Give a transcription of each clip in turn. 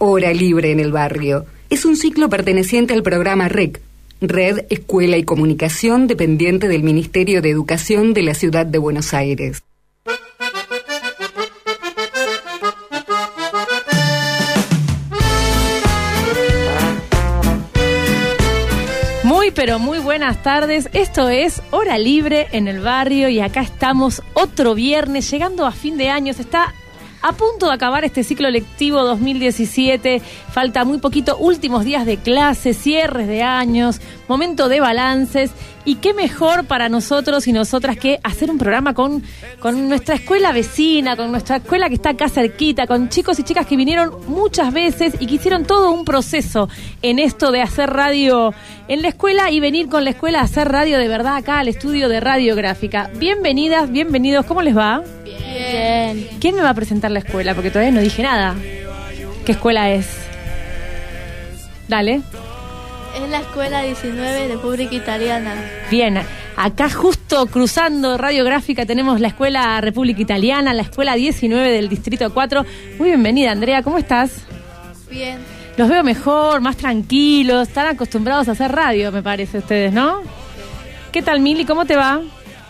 Hora Libre en el Barrio. Es un ciclo perteneciente al programa REC, Red, Escuela y Comunicación, dependiente del Ministerio de Educación de la Ciudad de Buenos Aires. Pero muy buenas tardes, esto es Hora Libre en el Barrio y acá estamos otro viernes, llegando a fin de año, se está a punto de acabar este ciclo lectivo 2017, falta muy poquito, últimos días de clase, cierres de años, momento de balances, y qué mejor para nosotros y nosotras que hacer un programa con nuestra escuela vecina, con nuestra escuela que está acá cerquita, con chicos y chicas que vinieron muchas veces y que hicieron todo un proceso en esto de hacer radio en la escuela y venir con la escuela a hacer radio de verdad acá al estudio de Radiográfica. Bienvenidas, bienvenidos, ¿cómo les va? Bien. ¿Quién me va a presentar la escuela? Porque todavía no dije nada. ¿Qué escuela es? Dale. Es la Escuela 19 República Italiana. Bien, acá justo cruzando Radiográfica tenemos la Escuela República Italiana, la Escuela 19 del Distrito 4. Muy bienvenida, Andrea, ¿cómo estás? Bien. Los veo mejor, más tranquilos, están acostumbrados a hacer radio, me parece, ustedes, ¿no? ¿Qué tal, Mili? ¿Cómo te va?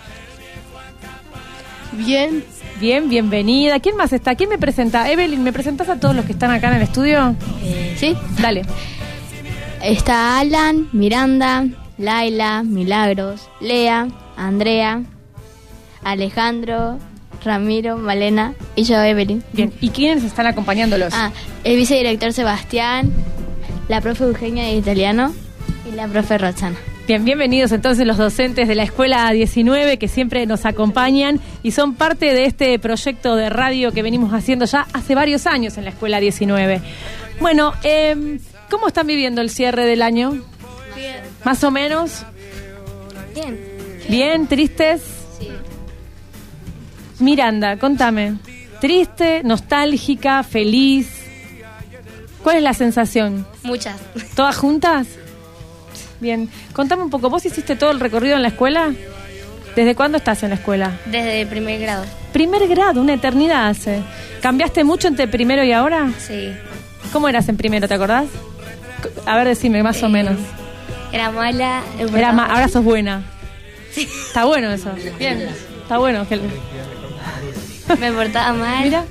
Bien. Bien, bienvenida. ¿Quién más está? ¿Quién me presenta? Evelyn, ¿me presentas a todos los que están acá en el estudio? Sí. Dale. Está Alan, Miranda, Laila, Milagros, Lea, Andrea, Alejandro, Ramiro, Malena y yo, Evelyn. Bien, ¿y quiénes están acompañándolos? El vicedirector Sebastián, la profe Eugenia de Italiano y la profe Roxana. Bien, bienvenidos entonces los docentes de la Escuela 19 que siempre nos acompañan y son parte de este proyecto de radio que venimos haciendo ya hace varios años en la Escuela 19. Bueno, ¿cómo están viviendo el cierre del año? Bien. ¿Más o menos? Bien. ¿Bien? ¿Tristes? Sí. Miranda, contame. ¿Triste, nostálgica, feliz? ¿Cuál es la sensación? Muchas. ¿Todas juntas? Bien. Contame un poco, ¿vos hiciste todo el recorrido en la escuela? ¿Desde cuándo estás en la escuela? Desde primer grado. Primer grado, una eternidad hace. ¿Cambiaste mucho entre primero y ahora? Sí. ¿Cómo eras en primero, te acordás? A ver, decime, más o menos. Era mala. Ahora sos buena. Sí. Está bueno eso. Bien. Está bueno. Me portaba mal. Mira.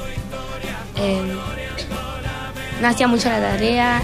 No hacía mucho la tarea.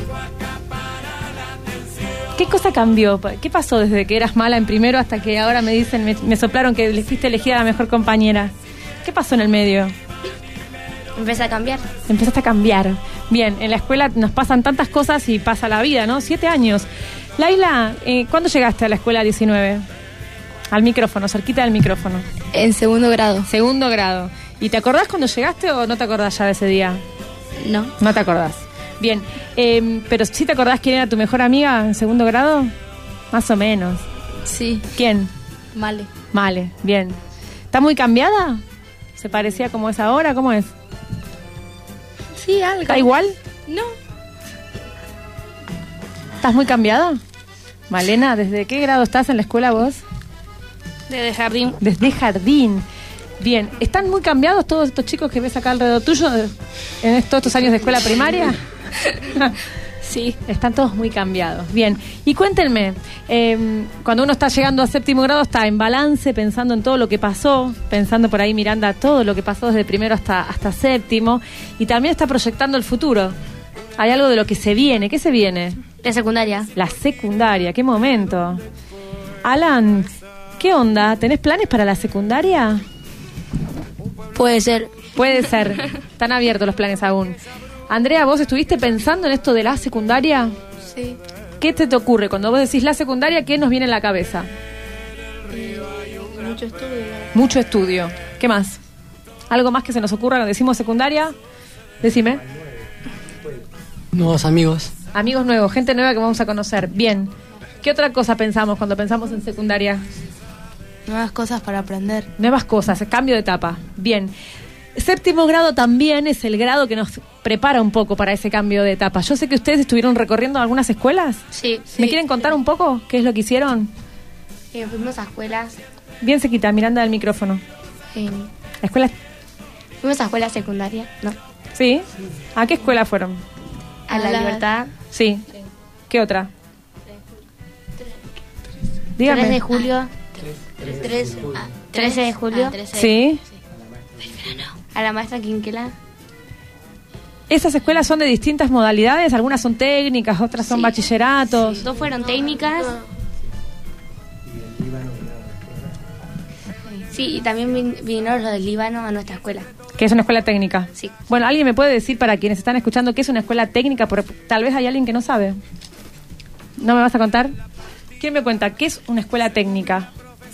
¿Qué cosa cambió? ¿Qué pasó desde que eras mala en primero hasta que ahora me dicen, me soplaron que le fuiste elegida la mejor compañera? ¿Qué pasó en el medio? Empecé a cambiar. Empezaste a cambiar. Bien, en la escuela nos pasan tantas cosas y pasa la vida, ¿no? 7 años. Laila, ¿cuándo llegaste a la escuela 19? Al micrófono, cerquita del micrófono. En segundo grado. Segundo grado. ¿Y te acordás cuando llegaste o no te acordás ya de ese día? No. No te acordás. Bien, pero ¿sí te acordás quién era tu mejor amiga en segundo grado? Más o menos. Sí. ¿Quién? Male. Male, bien. ¿Está muy cambiada? ¿Se parecía como es ahora? ¿Cómo es? Sí, algo. ¿Está igual? No. ¿Estás muy cambiada? Malena, ¿desde qué grado estás en la escuela vos? Desde jardín. Desde jardín. Bien, ¿están muy cambiados todos estos chicos que ves acá alrededor tuyo en todos estos años de escuela primaria? Sí. Están todos muy cambiados. Bien, y cuéntenme, cuando uno está llegando a séptimo grado está en balance, pensando en todo lo que pasó, pensando por ahí, Miranda, todo lo que pasó desde primero hasta séptimo, y también está proyectando el futuro. Hay algo de lo que se viene. ¿Qué se viene? La secundaria. La secundaria, qué momento. Alan, ¿qué onda? ¿Tenés planes para la secundaria? Puede ser. Puede ser. Están abiertos los planes aún. Andrea, ¿vos estuviste pensando en esto de la secundaria? Sí. ¿Qué te ocurre? Cuando vos decís la secundaria, ¿qué nos viene en la cabeza? Mucho estudio. Mucho estudio. ¿Qué más? ¿Algo más que se nos ocurra cuando decimos secundaria? Decime. Nuevos amigos. Amigos nuevos, gente nueva que vamos a conocer. Bien. ¿Qué otra cosa pensamos cuando pensamos en secundaria? Nuevas cosas para aprender. Nuevas cosas, cambio de etapa. Bien. Séptimo grado también es el grado que nos prepara un poco para ese cambio de etapa. Yo sé que ustedes estuvieron recorriendo algunas escuelas. Sí. ¿Me quieren contar un poco qué es lo que hicieron? Fuimos a escuelas. Bien cerquita, Miranda del micrófono. ¿La escuela? Fuimos a escuela secundaria, ¿no? ¿Sí? ¿A qué escuela fueron? A la Libertad. Sí. ¿Qué otra? Dígame. 3 de julio. 13 de julio. Sí. A la maestra Quinquela. ¿Esas escuelas son de distintas modalidades? Algunas son técnicas, otras son bachilleratos. 2 fueron técnicas. Sí, y también vinieron los del Líbano a nuestra escuela. Que es una escuela técnica. Sí. Bueno, ¿alguien me puede decir, para quienes están escuchando, qué es una escuela técnica? Porque tal vez hay alguien que no sabe. ¿No me vas a contar? ¿Quién me cuenta qué es una escuela técnica?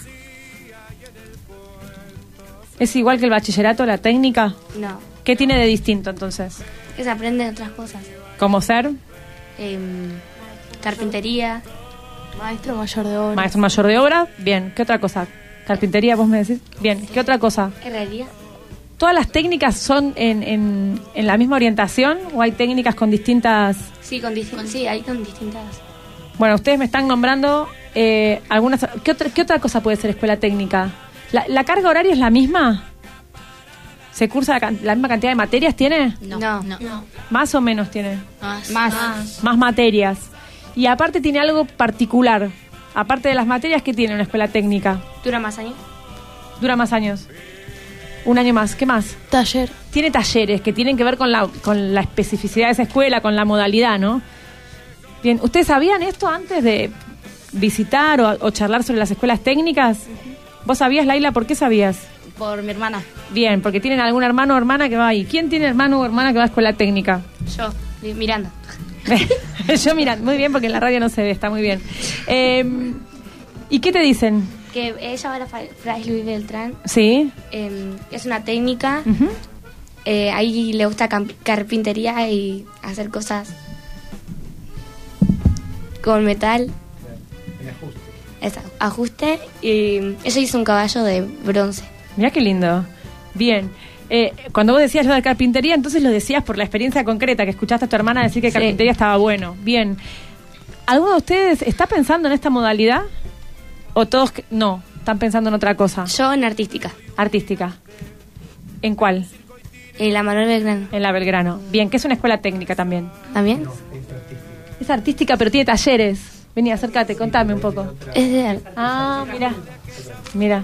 ¿Es igual que el bachillerato, la técnica? No, ¿Qué tiene de distinto entonces? que se aprenden otras cosas. ¿Cómo ser? Carpintería. Maestro mayor de obra. Maestro mayor de obra. Bien. ¿Qué otra cosa? Carpintería, vos me decís. Bien. ¿Qué otra cosa? Herrería. ¿Todas las técnicas son en la misma orientación o hay técnicas con distintas...? Sí, sí, hay con distintas. Bueno, ustedes me están nombrando algunas... ¿Qué otra cosa puede ser escuela técnica? ¿La carga horaria es la misma? ¿Se cursa la misma cantidad de materias tiene? No. ¿Más o menos tiene? Más. Más materias. Y aparte tiene algo particular. Aparte de las materias, ¿qué tiene una escuela técnica? ¿Dura más años? Dura más años. Un año más. ¿Qué más? Taller. Tiene talleres que tienen que ver con la especificidad de esa escuela, con la modalidad, ¿no? Bien, ¿ustedes sabían esto antes de visitar o charlar sobre las escuelas técnicas? ¿Vos sabías, Laila? ¿Por qué sabías? Por mi hermana. Bien, porque tienen algún hermano o hermana que va ahí. ¿Quién tiene hermano o hermana que va a escuela técnica? Yo, Miranda. Yo, mira, muy bien, porque en la radio no se ve, está muy bien. ¿Y qué te dicen? Que ella va a la Fray Luis Beltrán. Sí. Es una técnica. Ujú. Ahí le gusta carpintería y hacer cosas con metal. Ajuste. Y ella hizo un caballo de bronce. Mirá qué lindo. Bien. Cuando vos decías lo de carpintería, entonces lo decías por la experiencia concreta, que escuchaste a tu hermana decir que carpintería estaba bueno. Bien. ¿Alguno de ustedes está pensando en esta modalidad? ¿O todos no? ¿Están pensando en otra cosa? Yo en artística. Artística. ¿En cuál? En la Manuel Belgrano. En la Belgrano. Bien, que es una escuela técnica también. ¿También? Es artística, pero tiene talleres. Vení, acércate, contame un poco. Es de Mira.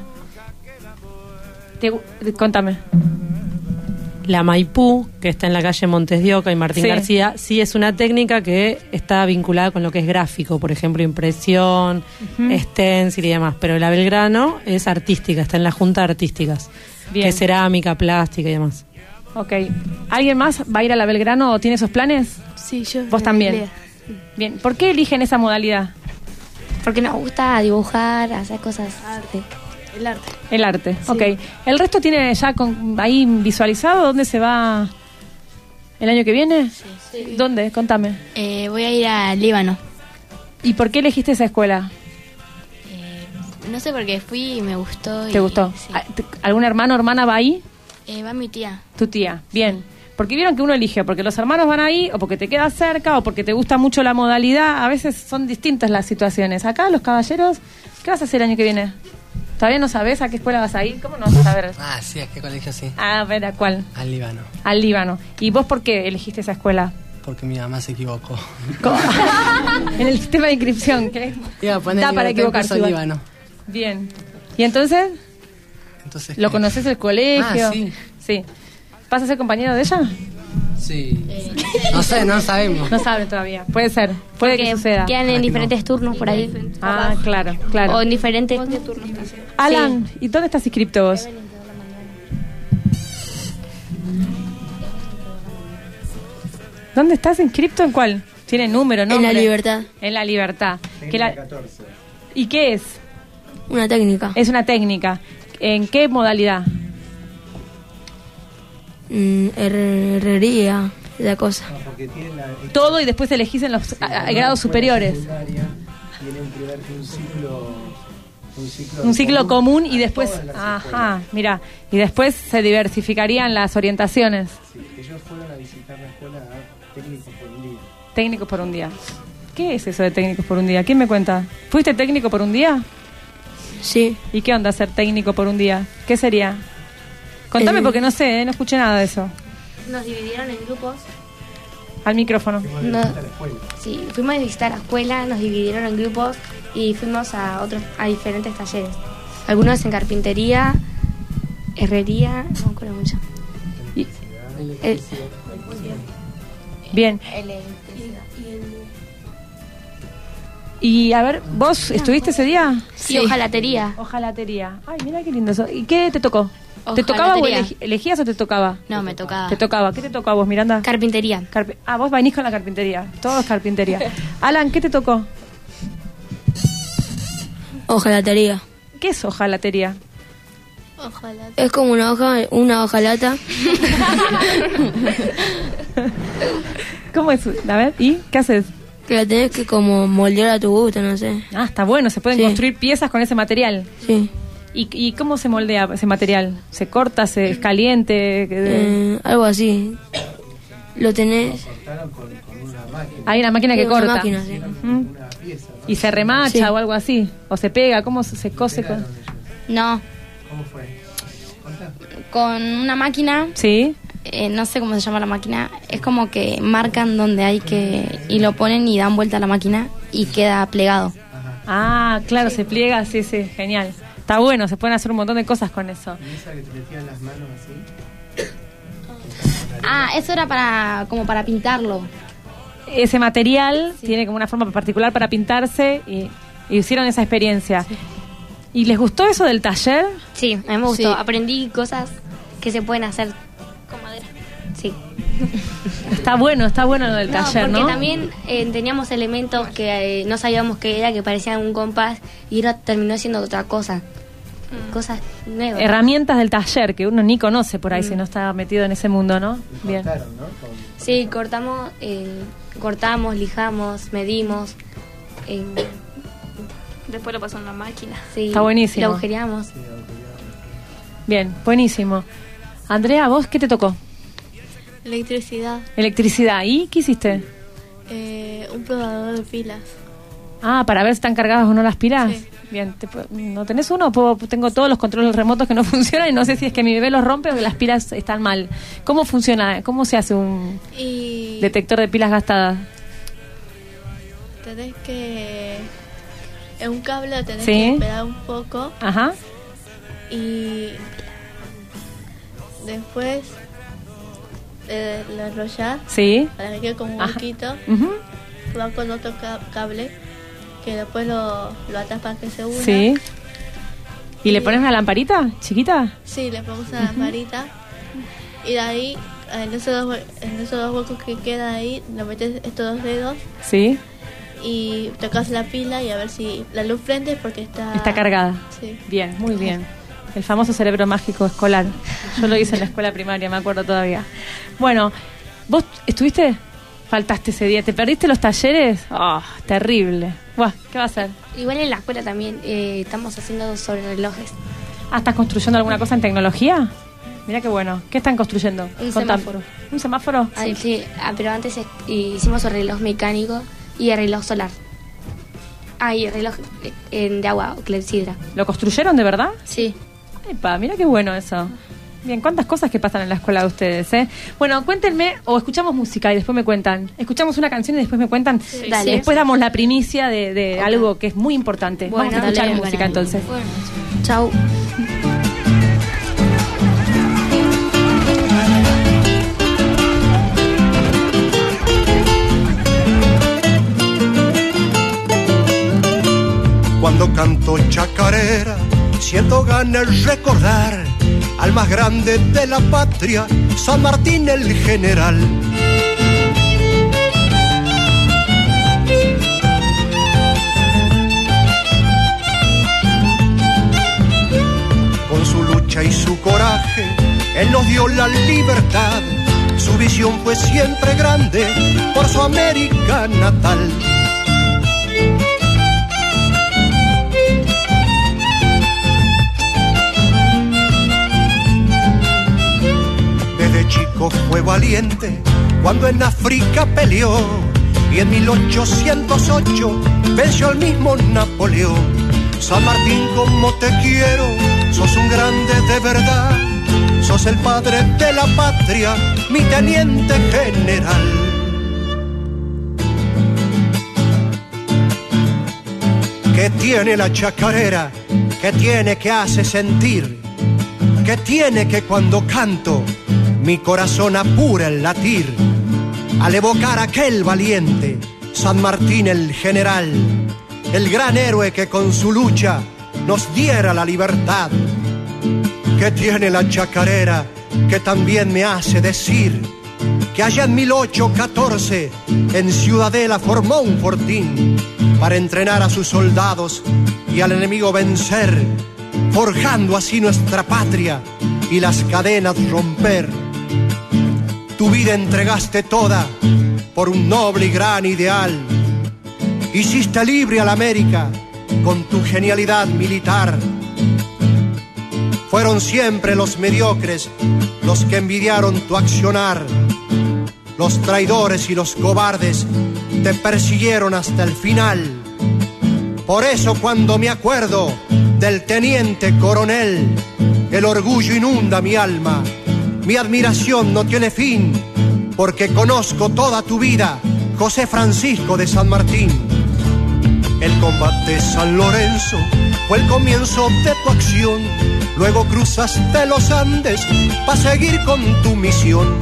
Contame. La Maipú, que está en la calle Montes de Oca y Martín Sí. García, sí es una técnica que está vinculada con lo que es gráfico, por ejemplo, impresión, stencil y demás. Pero la Belgrano es artística, está en la Junta de Artísticas, Bien. que es cerámica, plástica y demás. Ok. ¿Alguien más va a ir a la Belgrano o tiene esos planes? Sí, yo. ¿Vos también? Bien. ¿Por qué eligen esa modalidad? Porque nos gusta dibujar, hacer cosas. Arte. El arte. El arte. Ok. ¿El resto tiene ya ahí visualizado dónde se va el año que viene? Sí. ¿Dónde? Contame. Voy a ir al Líbano. ¿Y por qué elegiste esa escuela? No sé por qué fui y me gustó. ¿Te gustó? Sí. ¿Algún hermano o hermana va ahí? Va mi tía. Tu tía. Bien. Porque vieron que uno elige, porque los hermanos van ahí, o porque te quedas cerca, o porque te gusta mucho la modalidad. A veces son distintas las situaciones. Acá, los caballeros, ¿qué vas a hacer el año que viene? ¿Todavía no sabes a qué escuela vas a ir? ¿Cómo no vas a saber? Sí, ¿a qué colegio sí? A ver, ¿a cuál? Al Líbano. Al Líbano. ¿Y vos por qué elegiste esa escuela? Porque mi mamá se equivocó. En el sistema de inscripción, ¿qué? Iba a poner Da para equivocarse igual. Líbano. Bien. ¿Y entonces? ¿Lo conoces el colegio? Sí. Sí. ¿Vas a ser compañero de ella? Sí. No sé, no sabemos. No saben todavía. Puede ser. Puede que suceda. Quedan en diferentes turnos por ahí. Ah, claro, claro. O en diferentes turnos. Alan, ¿y dónde estás inscripto vos? ¿Dónde estás inscripto? ¿En cuál? ¿Tiene número, nombre? En la Libertad. En la Libertad. ¿Y qué es? Una técnica. Es una técnica. ¿En qué modalidad? Herrería, esa cosa. Todo y después elegís en los grados superiores. Un ciclo común y después... Ajá, mira. Y después se diversificarían las orientaciones. Sí, ellos fueron a visitar la escuela técnicos por un día. Técnicos por un día. ¿Qué es eso de técnicos por un día? ¿Quién me cuenta? ¿Fuiste técnico por un día? Sí. ¿Y qué onda ser técnico por un día? ¿Qué sería? Contame porque no sé, no escuché nada de eso. Nos dividieron en grupos Al micrófono. Sí, fuimos a visitar la escuela, nos dividieron en grupos y fuimos a diferentes talleres. Algunos en carpintería, herrería, no me acuerdo mucho. Bien. Y a ver, ¿vos estuviste ese día? Sí, hojalatería. Hojalatería. Ay, mira qué lindo eso. ¿Y qué te tocó? ¿Te tocaba o elegías o te tocaba? No, me tocaba. ¿Te tocaba? ¿Qué te tocó a vos, Miranda? Carpintería. Vos venís con la carpintería. Todo es carpintería. Alan, ¿qué te tocó? Hojalatería. ¿Qué es hojalatería? Es como una hojalata. ¿Cómo es? A ver, ¿y qué haces? Que la tenés que como moldear a tu gusto, no sé. Ah, está bueno, se pueden construir piezas con ese material. Sí. ¿Y cómo se moldea ese material? ¿Se corta, es caliente? Algo así. Lo tenés... Hay una máquina que corta. Máquina, sí. ¿Y se remacha o algo así? ¿O se pega? ¿Cómo se cose? No. ¿Cómo fue? Con una máquina. Sí. No sé cómo se llama la máquina. Es como que marcan donde hay que... Y lo ponen y dan vuelta a la máquina y queda plegado. Ah, claro, se pliega, sí, genial. Está bueno, se pueden hacer un montón de cosas con eso. ¿Y esa que te metían las manos así? Eso era como para pintarlo. Ese material tiene como una forma particular para pintarse y hicieron esa experiencia. Sí. ¿Y les gustó eso del taller? Sí, a mí me gustó. Sí. Aprendí cosas que se pueden hacer con madera. Sí. Está bueno lo del taller, ¿no? Porque también teníamos elementos que no sabíamos qué era, que parecían un compás y ahora terminó siendo otra cosa. Cosas nuevas. Herramientas del taller que uno ni conoce por ahí si no está metido en ese mundo, ¿no? Bien. Cortaron, ¿no? Sí, cortamos, lijamos, medimos. Después lo pasamos en la máquina. Sí, está buenísimo. Lo agujereamos. Bien, buenísimo. Andrea, ¿vos qué te tocó? Electricidad. ¿Y qué hiciste? Un probador de pilas. Ah, para ver si están cargadas o no las pilas. Sí. Bien, ¿no tenés uno? Tengo todos los controles remotos que no funcionan y no sé si es que mi bebé los rompe o que las pilas están mal. ¿Cómo funciona? ¿Cómo se hace un detector de pilas gastadas? Tenés que... En un cable tenés que esperar un poco. Ajá. Y después lo enrollás. Sí. Para que quede como un huequito. Va con otro cable que después lo atás para que se una. Sí. ¿Y le pones una lamparita chiquita? Sí, le ponemos una lamparita. Y de ahí, en esos dos huecos que quedan ahí, le metes estos 2 dedos. Sí. Y tocas la pila y a ver si la luz prende porque está cargada. Sí. Bien, muy bien. El famoso cerebro mágico escolar. Yo lo hice en la escuela primaria, me acuerdo todavía. Bueno, ¿vos estuviste? Faltaste ese día. ¿Te perdiste los talleres? Oh, terrible. Buah, ¿qué va a hacer? Igual en la escuela también estamos haciendo sobre relojes. Ah, ¿estás construyendo alguna cosa en tecnología? Mira qué bueno. ¿Qué están construyendo? Un semáforo. ¿Un semáforo? Sí, pero antes hicimos el reloj mecánico y el reloj solar. Y el reloj de agua, clepsidra. ¿Lo construyeron de verdad? Sí. Epa, mira qué bueno eso. Bien, cuántas cosas que pasan en la escuela de ustedes, ¿eh? Bueno, cuéntenme, o escuchamos música y después me cuentan. Escuchamos una canción y después me cuentan. Sí. Dale. Después damos la primicia de algo que es muy importante. Bueno, vamos a escuchar música entonces. Bueno, chau. Cuando canto chacarera, siento ganas recordar al más grande de la patria, San Martín el General. Con su lucha y su coraje, él nos dio la libertad. Su visión fue siempre grande por su América natal. Chico fue valiente cuando en África peleó y en 1808 venció al mismo Napoleón. San Martín, como te quiero, sos un grande de verdad, sos el padre de la patria, mi teniente general. ¿Qué tiene la chacarera? ¿Qué tiene que hace sentir? ¿Qué tiene que cuando canto mi corazón apura el latir? Al evocar a aquel valiente San Martín el general, el gran héroe que con su lucha nos diera la libertad. ¿Qué tiene la chacarera que también me hace decir que allá en 1814 en Ciudadela formó un fortín para entrenar a sus soldados y al enemigo vencer, forjando así nuestra patria y las cadenas romper? Tu vida entregaste toda por un noble y gran ideal. Hiciste libre a la América con tu genialidad militar. Fueron siempre los mediocres los que envidiaron tu accionar. Los traidores y los cobardes te persiguieron hasta el final. Por eso cuando me acuerdo del teniente coronel, el orgullo inunda mi alma. Mi admiración no tiene fin, porque conozco toda tu vida, José Francisco de San Martín. El combate San Lorenzo fue el comienzo de tu acción, luego cruzaste los Andes para seguir con tu misión.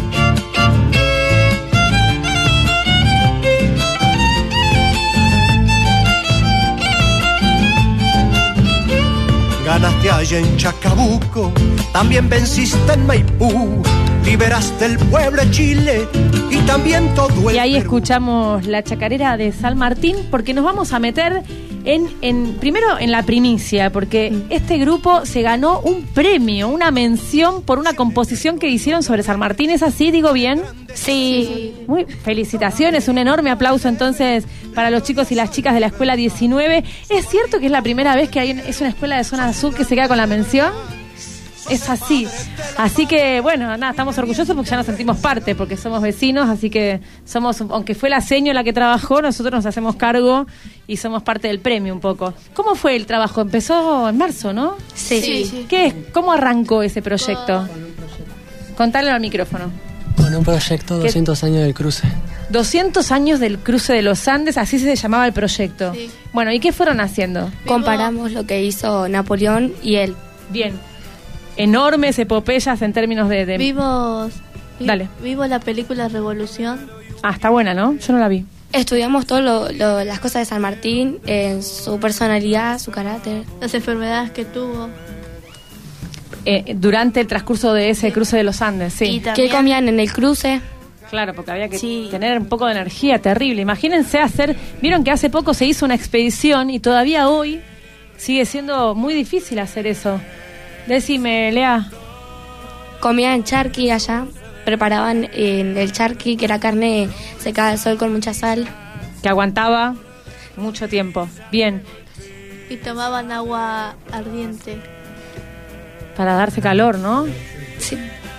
Ganaste allá en Chacabuco, también venciste en Maipú, liberaste el pueblo de Chile y también todo el Y ahí Perú. escuchamos la chacarera de San Martín, porque nos vamos a meter primero en la primicia, porque este grupo se ganó un premio, una mención por una composición que hicieron sobre San Martín. ¿Es así? ¿Digo bien? Sí. Muy felicitaciones, un enorme aplauso entonces para los chicos y las chicas de la Escuela 19. ¿Es cierto que es la primera vez que es una escuela de zona sur que se queda con la mención? Es así. Así que, bueno, nada, estamos orgullosos porque ya nos sentimos parte, porque somos vecinos, así que somos, aunque fue la seño la que trabajó, nosotros nos hacemos cargo y somos parte del premio un poco. ¿Cómo fue el trabajo? Empezó en marzo, ¿no? Sí. ¿Cómo arrancó ese proyecto? Contale al micrófono. Con un proyecto 200 años del cruce. 200 años del cruce de los Andes, así se llamaba el proyecto. Sí. Bueno, ¿y qué fueron haciendo? Comparamos lo que hizo Napoleón y él. Bien. Enormes epopeyas en términos de... Vimos Dale. la película Revolución. Ah, está buena, ¿no? Yo no la vi. Estudiamos todas las cosas de San Martín, su personalidad, su carácter. Las enfermedades que tuvo. Durante el transcurso de ese cruce de los Andes, sí. Y también, ¿qué comían en el cruce? Claro, porque había que tener un poco de energía terrible. Imagínense vieron que hace poco se hizo una expedición y todavía hoy sigue siendo muy difícil hacer eso. Decime, Lea. Comían charqui allá, preparaban el charqui, que era carne secada al sol con mucha sal. Que aguantaba mucho tiempo. Bien. Y tomaban agua ardiente. Para darse calor, ¿no? Sí.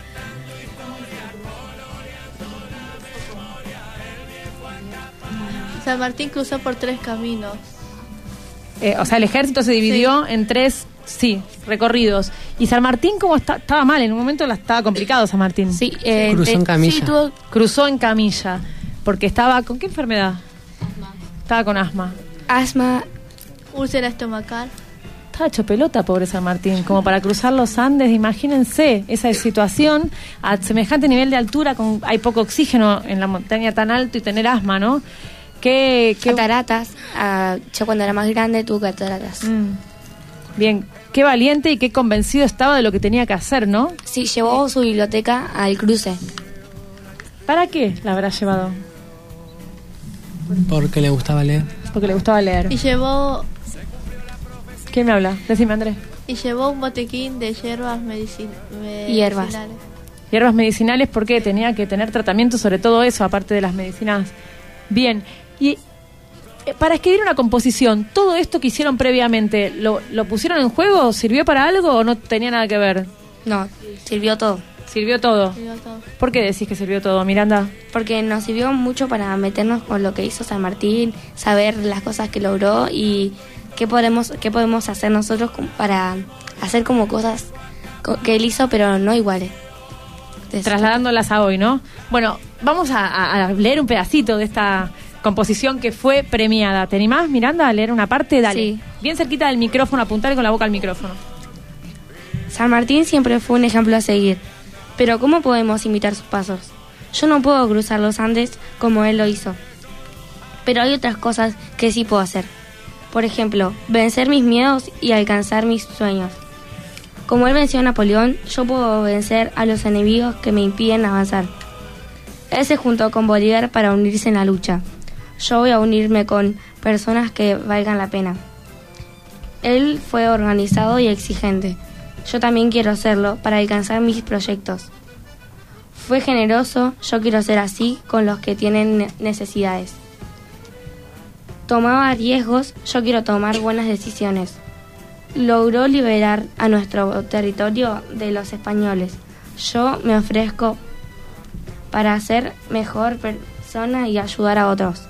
San Martín cruzó por 3 caminos. O sea, el ejército se dividió en 3, recorridos. ¿Y San Martín cómo estaba mal? En un momento estaba complicado San Martín. Sí. Cruzó en camilla. Sí, cruzó en camilla. Porque estaba... ¿Con qué enfermedad? Estaba con asma. Asma. Úlcera estomacal. Estaba hecho pelota, pobre San Martín. Como para cruzar los Andes, imagínense esa situación a semejante nivel de altura, hay poco oxígeno en la montaña tan alto y tener asma, ¿no? Cataratas. Yo cuando era más grande tuve cataratas. Bien, qué valiente y qué convencido estaba de lo que tenía que hacer, ¿no? Sí, llevó su biblioteca al cruce. ¿Para qué la habrá llevado? Porque le gustaba leer. Porque le gustaba leer. Y llevó... ¿Quién me habla? Decime, Andrés. Y llevó un botequín de hierbas Hierbas. Hierbas medicinales, porque tenía que tener tratamiento sobre todo eso, aparte de las medicinas. Bien, y para escribir una composición, ¿todo esto que hicieron previamente, lo pusieron en juego? ¿Sirvió para algo o no tenía nada que ver? No, sirvió todo. ¿Sirvió todo? ¿Por qué decís que sirvió todo, Miranda? Porque nos sirvió mucho para meternos con lo que hizo San Martín, saber las cosas que logró y qué podemos hacer nosotros para hacer como cosas que él hizo, pero no iguales. Trasladándolas a hoy, ¿no? Bueno, vamos a leer un pedacito de composición que fue premiada. ¿Te animás, Miranda, a leer una parte? Dale. Sí. Bien cerquita del micrófono, apuntale con la boca al micrófono. San Martín siempre fue un ejemplo a seguir, pero ¿cómo podemos imitar sus pasos? Yo no puedo cruzar los Andes como él lo hizo, pero hay otras cosas que sí puedo hacer. Por ejemplo, vencer mis miedos y alcanzar mis sueños. Como él venció a Napoleón, yo puedo vencer a los enemigos que me impiden avanzar. Él se juntó con Bolívar para unirse en la lucha. Yo voy a unirme con personas que valgan la pena. Él fue organizado y exigente. Yo también quiero hacerlo para alcanzar mis proyectos. Fue generoso, yo quiero ser así con los que tienen necesidades. Tomaba riesgos, yo quiero tomar buenas decisiones. Logró liberar a nuestro territorio de los españoles. Yo me ofrezco para ser mejor persona y ayudar a otros.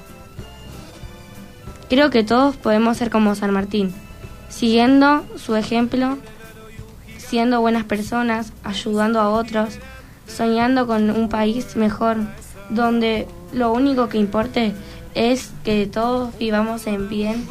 Creo que todos podemos ser como San Martín, siguiendo su ejemplo, siendo buenas personas, ayudando a otros, soñando con un país mejor, donde lo único que importe es que todos vivamos bien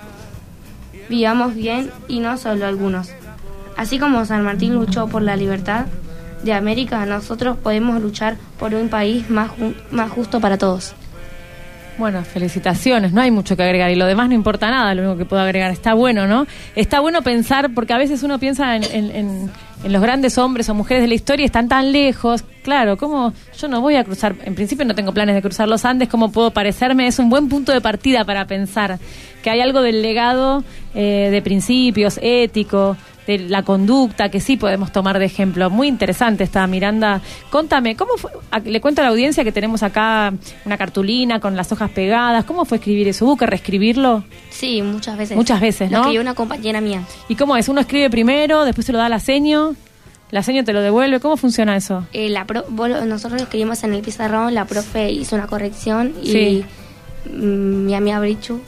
y no solo algunos. Así como San Martín luchó por la libertad de América, nosotros podemos luchar por un país más justo para todos. Bueno, felicitaciones, no hay mucho que agregar y lo demás no importa nada, lo único que puedo agregar. Está bueno, ¿no? Está bueno pensar, porque a veces uno piensa en los grandes hombres o mujeres de la historia y están tan lejos. Claro, ¿cómo? Yo no voy a cruzar, en principio no tengo planes de cruzar los Andes, ¿cómo puedo parecerme? Es un buen punto de partida para pensar que hay algo del legado de principios, ético, de la conducta, que sí podemos tomar de ejemplo. Muy interesante está, Miranda. Contame, ¿cómo fue? Le cuento a la audiencia que tenemos acá una cartulina con las hojas pegadas. ¿Cómo fue escribir eso? ¿Hubo que reescribirlo? Sí, muchas veces. Muchas veces, ¿no? Lo escribió una compañera mía. ¿Y cómo es? ¿Uno escribe primero, después se lo da a la seño te lo devuelve? ¿Cómo funciona eso? Nosotros lo escribimos en el pizarrón, la profe hizo una corrección y sí. Mi amiga Brichu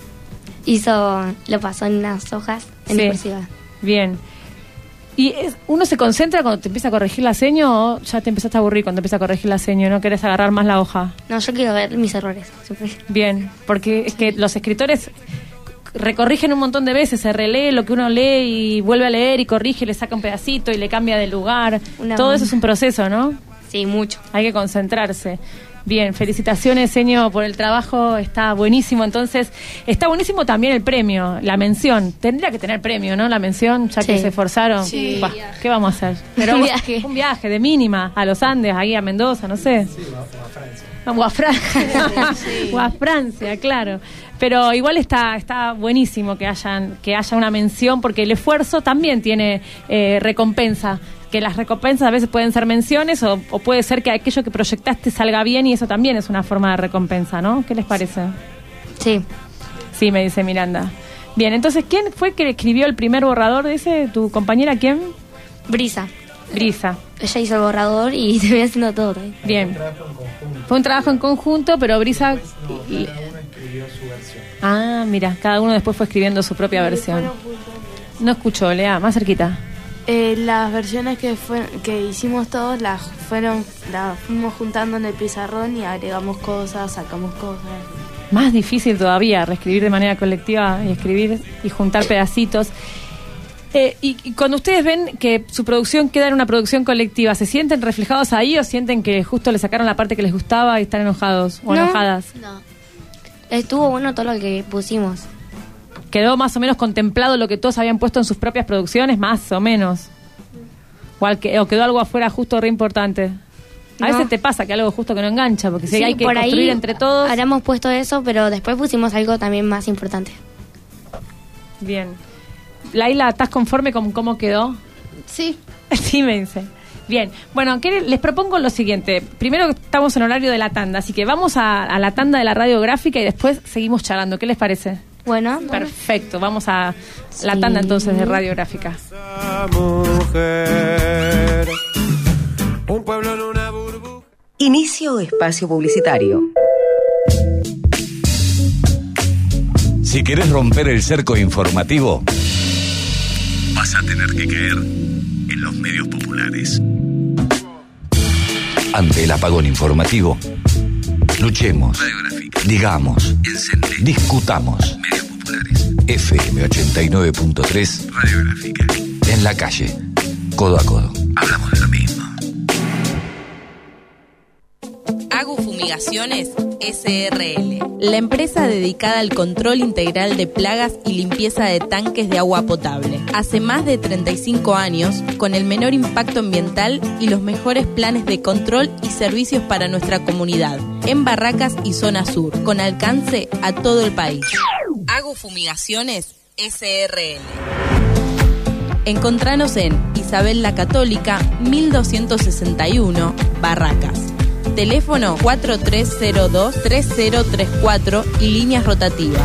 lo pasó en unas hojas en cursiva. Bien. ¿Y uno se concentra cuando te empieza a corregir la seño o ya te empezaste a aburrir cuando empieza a corregir la seño? ¿No querés agarrar más la hoja? No, yo quiero ver mis errores. Bien, porque es que los escritores recorrigen un montón de veces, se relee lo que uno lee y vuelve a leer y corrige, le saca un pedacito y le cambia de lugar. Todo eso es un proceso, ¿no? Sí, mucho. Hay que concentrarse. Bien, felicitaciones, señor, por el trabajo, está buenísimo. Entonces, está buenísimo también el premio, la mención. Tendría que tener premio, ¿no? La mención, ya que se esforzaron. Sí. Bah, ¿qué vamos a hacer? Pero un viaje de mínima a los Andes, ahí a Mendoza, no sé. Sí, o a Francia. O a Francia. Sí. O a Francia, claro. Pero igual está buenísimo que haya una mención, porque el esfuerzo también tiene recompensa. Que las recompensas a veces pueden ser menciones o puede ser que aquello que proyectaste salga bien y eso también es una forma de recompensa, ¿no? ¿Qué les parece? Sí. Sí, me dice Miranda. Bien, entonces, ¿quién fue que escribió el primer borrador de ese? ¿Tu compañera quién? Brisa. Brisa. Ella hizo el borrador y te voy haciendo todo también. Bien. Fue un trabajo en conjunto, pero Brisa... No, cada uno escribió su versión. Ah, mira, cada uno después fue escribiendo su propia versión. No escuchó, Lea, más cerquita. Las versiones que hicimos todos las fuimos juntando en el pizarrón y agregamos cosas, sacamos cosas. Más difícil todavía, reescribir de manera colectiva y escribir y juntar pedacitos. Y cuando ustedes ven que su producción queda en una producción colectiva, ¿se sienten reflejados ahí o sienten que justo le sacaron la parte que les gustaba y están enojados o enojadas? No. Estuvo bueno todo lo que pusimos. ¿Quedó más o menos contemplado lo que todos habían puesto en sus propias producciones? Más o menos. ¿O quedó algo afuera justo re importante? A veces te pasa que algo justo que no engancha, porque si hay que construir entre todos... Habíamos puesto eso, pero después pusimos algo también más importante. Bien. Laila, ¿estás conforme con cómo quedó? Sí. Sí, me dice. Bien, bueno, les propongo lo siguiente. Primero estamos en horario de la tanda, así que vamos a la tanda de la radiográfica y después seguimos charlando. ¿Qué les parece? Bueno. Perfecto, vamos a la tanda entonces de radiográfica. Mujer, un pueblo en una burbuja. Inicio espacio publicitario. Si querés romper el cerco informativo, vas a tener que caer en los medios populares. Ante el apagón informativo, luchemos. Radiográfica. Digamos, discutamos. Medios populares. FM 89.3 Radiográfica. En la calle, codo a codo. Hablamos de lo mismo. Agu Fumigaciones SRL, la empresa dedicada al control integral de plagas y limpieza de tanques de agua potable. Hace más de 35 años, con el menor impacto ambiental y los mejores planes de control y servicios para nuestra comunidad, en Barracas y Zona Sur, con alcance a todo el país. Agu Fumigaciones SRL. Encontranos en Isabel la Católica, 1261, Barracas. Teléfono 4302-3034 y líneas rotativas.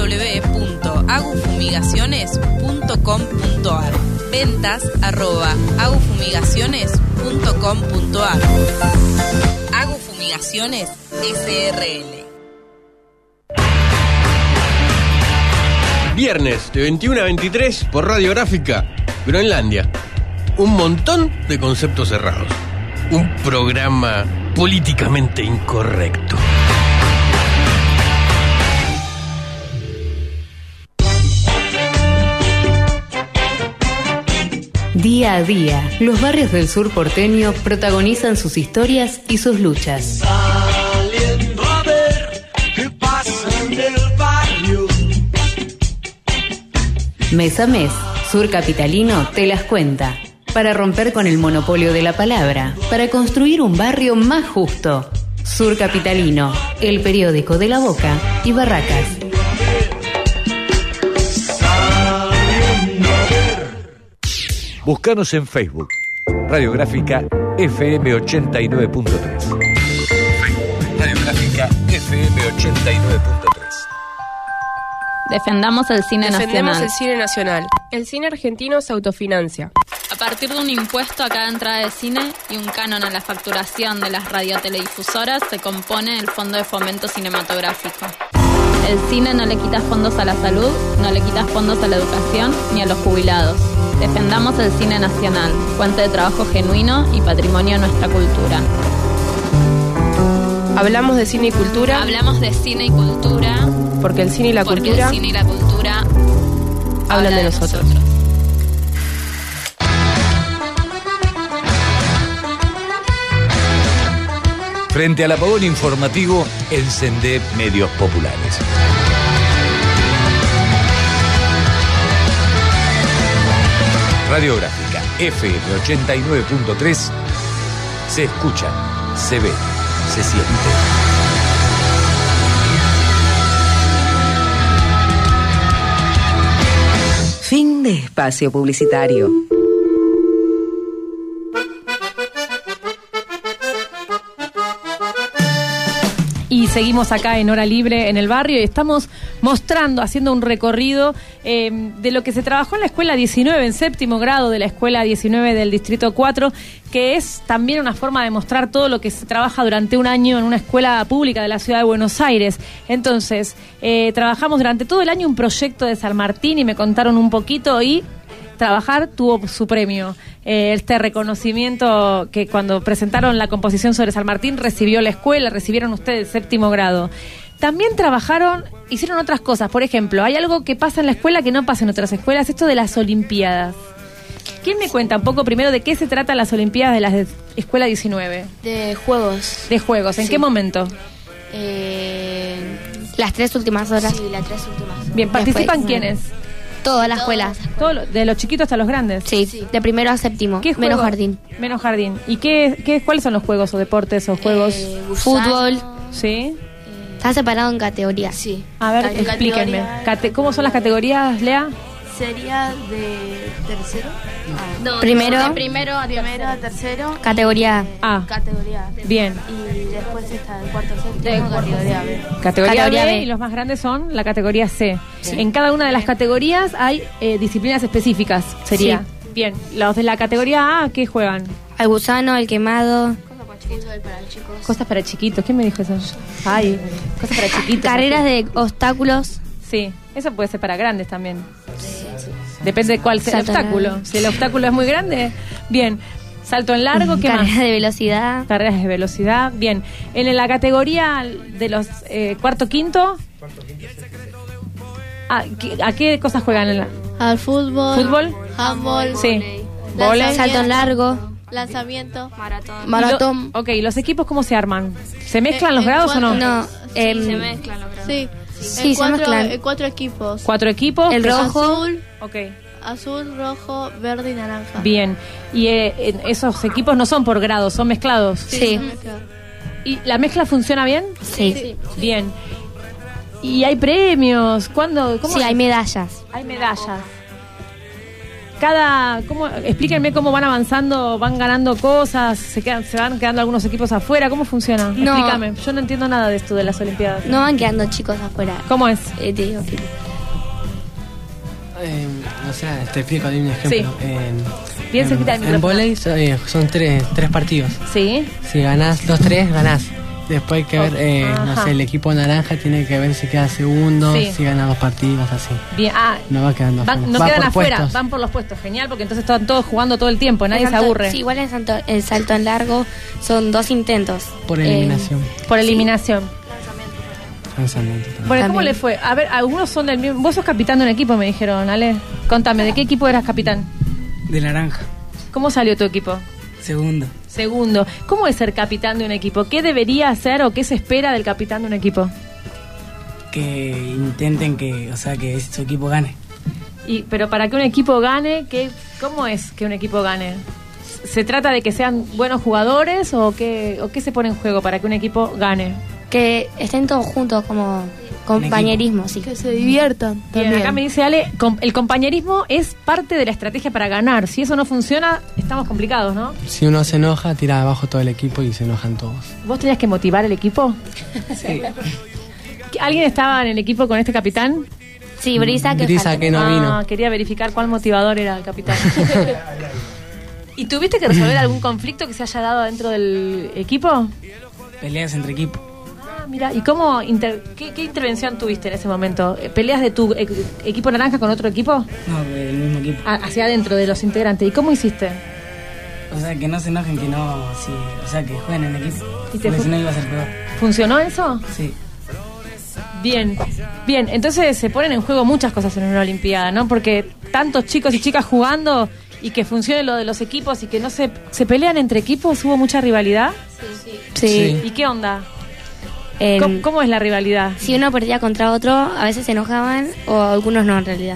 www.agufumigaciones.com.ar. Ventas @agufumigaciones.com.ar. Agu Fumigaciones SRL. Viernes de 21 a 23 por Radiográfica, Groenlandia. Un montón de conceptos cerrados. Un programa políticamente incorrecto. Día a día, los barrios del sur porteño protagonizan sus historias y sus luchas. Saliendo a ver qué pasa en el barrio. Mes a mes, Sur Capitalino te las cuenta. Para romper con el monopolio de la palabra, para construir un barrio más justo. Sur Capitalino, el periódico de La Boca y Barracas. Búscanos en Facebook. Radiográfica FM 89.3. Facebook. Radiográfica FM 89.3. Defendamos el cine Defendemos nacional. el cine nacional. El cine argentino se autofinancia. A partir de un impuesto a cada entrada de cine y un canon a la facturación de las radioteledifusoras se compone el Fondo de Fomento Cinematográfico. El cine no le quita fondos a la salud, no le quita fondos a la educación ni a los jubilados. Defendamos el cine nacional, fuente de trabajo genuino y patrimonio de nuestra cultura. Hablamos de cine y cultura. Hablamos de cine y cultura. Porque el cine y la porque cultura. el cine y la cultura hablan de nosotros. Frente al apagón informativo, encendé medios populares. Radiográfica FM 89.3 se escucha, se ve, se siente. Fin de espacio publicitario. Y seguimos acá en Hora Libre en el barrio y estamos mostrando, haciendo un recorrido de lo que se trabajó en la Escuela 19, en séptimo grado de la Escuela 19 del Distrito 4, que es también una forma de mostrar todo lo que se trabaja durante un año en una escuela pública de la ciudad de Buenos Aires. Entonces, trabajamos durante todo el año un proyecto de San Martín y me contaron un poquito y trabajar tuvo su premio. Este reconocimiento que cuando presentaron la composición sobre San Martín recibió la escuela, recibieron ustedes séptimo grado. También trabajaron, hicieron otras cosas. Por ejemplo, hay algo que pasa en la escuela que no pasa en otras escuelas, esto de las Olimpiadas. ¿Quién me cuenta un poco primero de qué se tratan las Olimpiadas de la Escuela 19? De juegos. De juegos, ¿en Sí. qué momento? Las 3 últimas horas. Sí, las 3 últimas. Bien, ¿participan quiénes? Toda la escuela. De los chiquitos hasta los grandes. Sí, de primero a séptimo. ¿Qué Menos juego? jardín. Menos jardín. ¿Y cuáles son los juegos o deportes o juegos? Fútbol. Sí. Está separado en categorías. Sí. A ver, Hay explíquenme. categoría- ¿Cómo son las categorías, Lea? Sería de tercero. No, Primero. de primero a Tercero. Categoría A. Categoría B. Bien. Y después está el cuarto, séptimo, categoría B. Categoría B, y los más grandes son la categoría C. Sí. En cada una de las categorías hay disciplinas específicas, sería. Sí. Bien, los de la categoría A, ¿qué juegan? Al gusano, al quemado. Cosas para chiquitos. ¿Quién me dijo eso? Ay, cosas para chiquitos. Carreras de obstáculos. Sí, eso puede ser para grandes también. Depende de cuál sea el Exactamente. obstáculo. Si el obstáculo es muy grande, bien. Salto en largo, ¿qué más? Carreras de velocidad. Carreras de velocidad, bien. En la categoría de los cuarto, quinto, ¿a qué cosas juegan? Al fútbol. ¿Fútbol? Handball. Sí. Volei. Salto en largo. Lanzamiento. Maratón. Ok, ¿los equipos cómo se arman? ¿Se mezclan los grados o no? No. Se mezclan los grados. Sí. Sí, se mezclan. 4 equipos. 4 equipos. El rojo. Azul. Ok. Azul, rojo, verde y naranja. Bien. Y esos equipos no son por grados, son mezclados. Sí. ¿Y la mezcla funciona bien? Sí. Bien. ¿Y hay premios? ¿Cuándo? Sí, hay medallas. Hay medallas. Explíquenme cómo van avanzando, van ganando cosas, se van quedando algunos equos afuera, ¿cómo funciona? No. Explícame, yo no entiendo nada de esto de las Olimpiadas. No van quedando chicos afuera. ¿Cómo es? Te digo que... O sea, te explico, di un ejemplo. Sí. Bien cerquita del En micrófono. volei son tres partidos. Sí. Si ganás 2-3, ganás. Después hay que ver, no Ajá. sé, el equipo naranja tiene que ver si queda segundo, Sí. si gana 2 partidos, así. Bien. No va quedando afuera. No Va quedan por afuera, puestos. van por los puestos. Genial, porque entonces están todos jugando todo el tiempo, nadie se aburre. Sí, igual el salto en largo son 2 intentos. Por eliminación. Por eliminación. Lanzamiento también. Bueno, ¿cómo También. le fue? A ver, algunos son del mismo. Vos sos capitán de un equipo, me dijeron, Ale. Contame, ¿de qué equipo eras capitán? De naranja. ¿Cómo salió tu equipo? Segundo. Segundo. ¿Cómo es ser capitán de un equipo? ¿Qué debería hacer o qué se espera del capitán de un equipo? Que intenten que su equipo gane. Pero para que un equipo gane, ¿cómo es que un equipo gane? ¿Se trata de que sean buenos jugadores o qué se pone en juego para que un equipo gane? Que estén todos juntos como compañerismo, sí. Que se diviertan Bien, también. acá me dice Ale, el compañerismo es parte de la estrategia para ganar. Si eso no funciona, estamos complicados, ¿no? Si uno se enoja, tira abajo todo el equipo y se enojan todos. ¿Vos tenías que motivar el equipo? Sí. ¿Alguien estaba en el equipo con este capitán? Sí, Brisa que no vino. Quería verificar cuál motivador era el capitán. ¿Y tuviste que resolver algún conflicto que se haya dado dentro del equipo? Peleas entre equipos. Mira, ¿y cómo qué intervención tuviste en ese momento? ¿Peleas de tu equipo naranja con otro equipo? No, del mismo equipo. Hacia adentro de los integrantes. ¿Y cómo hiciste? O sea, que no se enojen, que jueguen en equipo. Porque si no iba a ser peor. ¿Funcionó eso? Sí. Bien, entonces se ponen en juego muchas cosas en una olimpiada, ¿no? Porque tantos chicos y chicas jugando y que funcione lo de los equipos y que no se pelean entre equipos, ¿hubo mucha rivalidad? Sí. ¿Y qué onda? ¿Cómo es la rivalidad? Si uno perdía contra otro, a veces se enojaban o algunos no en realidad.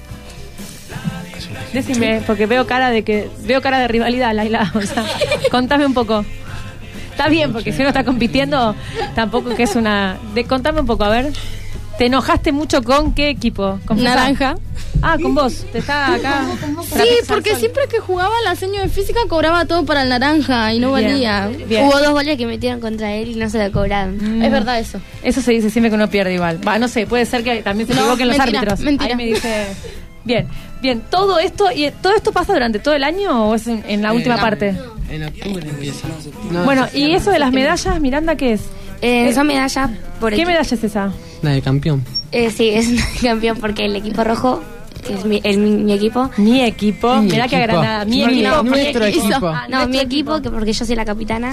Decime, porque veo cara de rivalidad, Laila. O sea, contame un poco. Está bien, porque si uno está compitiendo, tampoco que es contame un poco, a ver. ¿Te enojaste mucho con qué equipo? ¿Con Naranja. Con vos. Te está acá. Sí, porque siempre que jugaba la seño de física cobraba todo para el naranja y no Bien. valía. Bien. Hubo 2 goles que metieron contra él y no se lo cobraron. Es verdad eso. Eso se dice siempre que uno pierde igual. No sé, puede ser que también se equivoquen los mentira, árbitros. mentira. Ahí me dice... Bien. ¿Todo esto pasa durante todo el año o es en la última parte? En octubre empieza. Bueno, ¿y eso de las medallas, Miranda, qué es? Son medallas por ¿Qué equipo. medalla es esa? La de campeón. Sí, es un campeón porque el equipo rojo, que es mi equipo. Mi equipo, mirá que agranada. Mi equipo. No, Nuestro porque- equipo. No, mi equipo, que porque yo soy la capitana.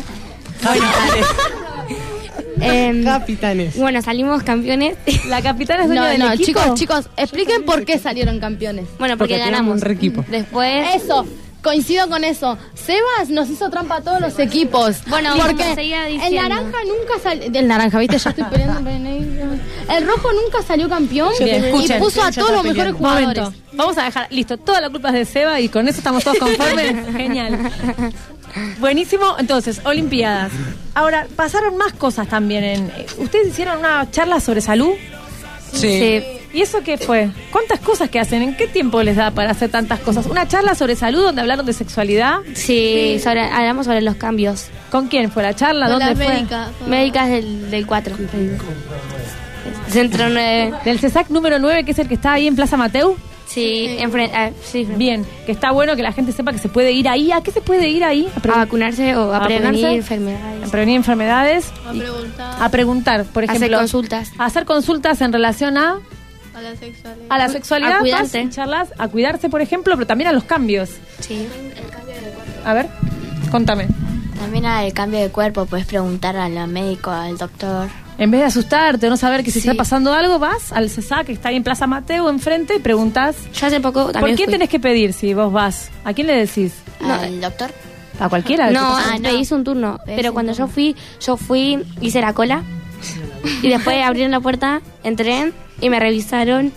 Capitanes. Bueno, salimos campeones. ¿La capitana es dueña del No, equipo? chicos, expliquen por qué salieron campeones. Bueno, porque ganamos. Un re equipo. Después... Eso, coincido con eso. Sebas nos hizo trampa a todos los equipos. Bueno, porque como seguía el diciendo. naranja nunca salió. Del naranja, ¿viste? Ya estoy peleando. El rojo nunca salió campeón Bien, y escuchen. puso a todos los mejores jugadores. Momento. Vamos a dejar, listo, toda la culpa es de Seba y con eso estamos todos conformes. Genial. Buenísimo, entonces, Olimpiadas. Ahora, pasaron más cosas también. ¿Ustedes hicieron una charla sobre salud? Sí. ¿Y eso qué fue? ¿Cuántas cosas que hacen? ¿En qué tiempo les da para hacer tantas cosas? ¿Una charla sobre salud donde hablaron de sexualidad? Sí, hablamos sobre los cambios. ¿Con quién fue la charla? Con ¿Dónde la fue? médica. Médicas del 4. Centro 9. Del CESAC número 9, que es el que está ahí en Plaza Mateu. Sí, sí. Bien, que está bueno que la gente sepa que se puede ir ahí. ¿A qué se puede ir ahí? A vacunarse o a prevenir vacunarse, enfermedades. a prevenir enfermedades. A preguntar. A preguntar, por ejemplo. Hacer consultas. A hacer consultas en relación a A la sexualidad. la sexualidad. A cuidarse. más charlas, a cuidarse, por ejemplo, pero también a los cambios. Sí. A ver. Contame. También al cambio de cuerpo puedes preguntar al médico, al doctor. En vez de asustarte o no saber que si está pasando algo, vas al CESAC, que está ahí en Plaza Mateo, enfrente, y preguntás. Yo hace poco también ¿Por quién fui. tenés que pedir si vos vas? ¿A quién le decís? ¿Al doctor? ¿A cualquiera? No, me hice un turno. Pero cuando yo fui, hice la cola. Y después abrieron la puerta, entré y me revisaron.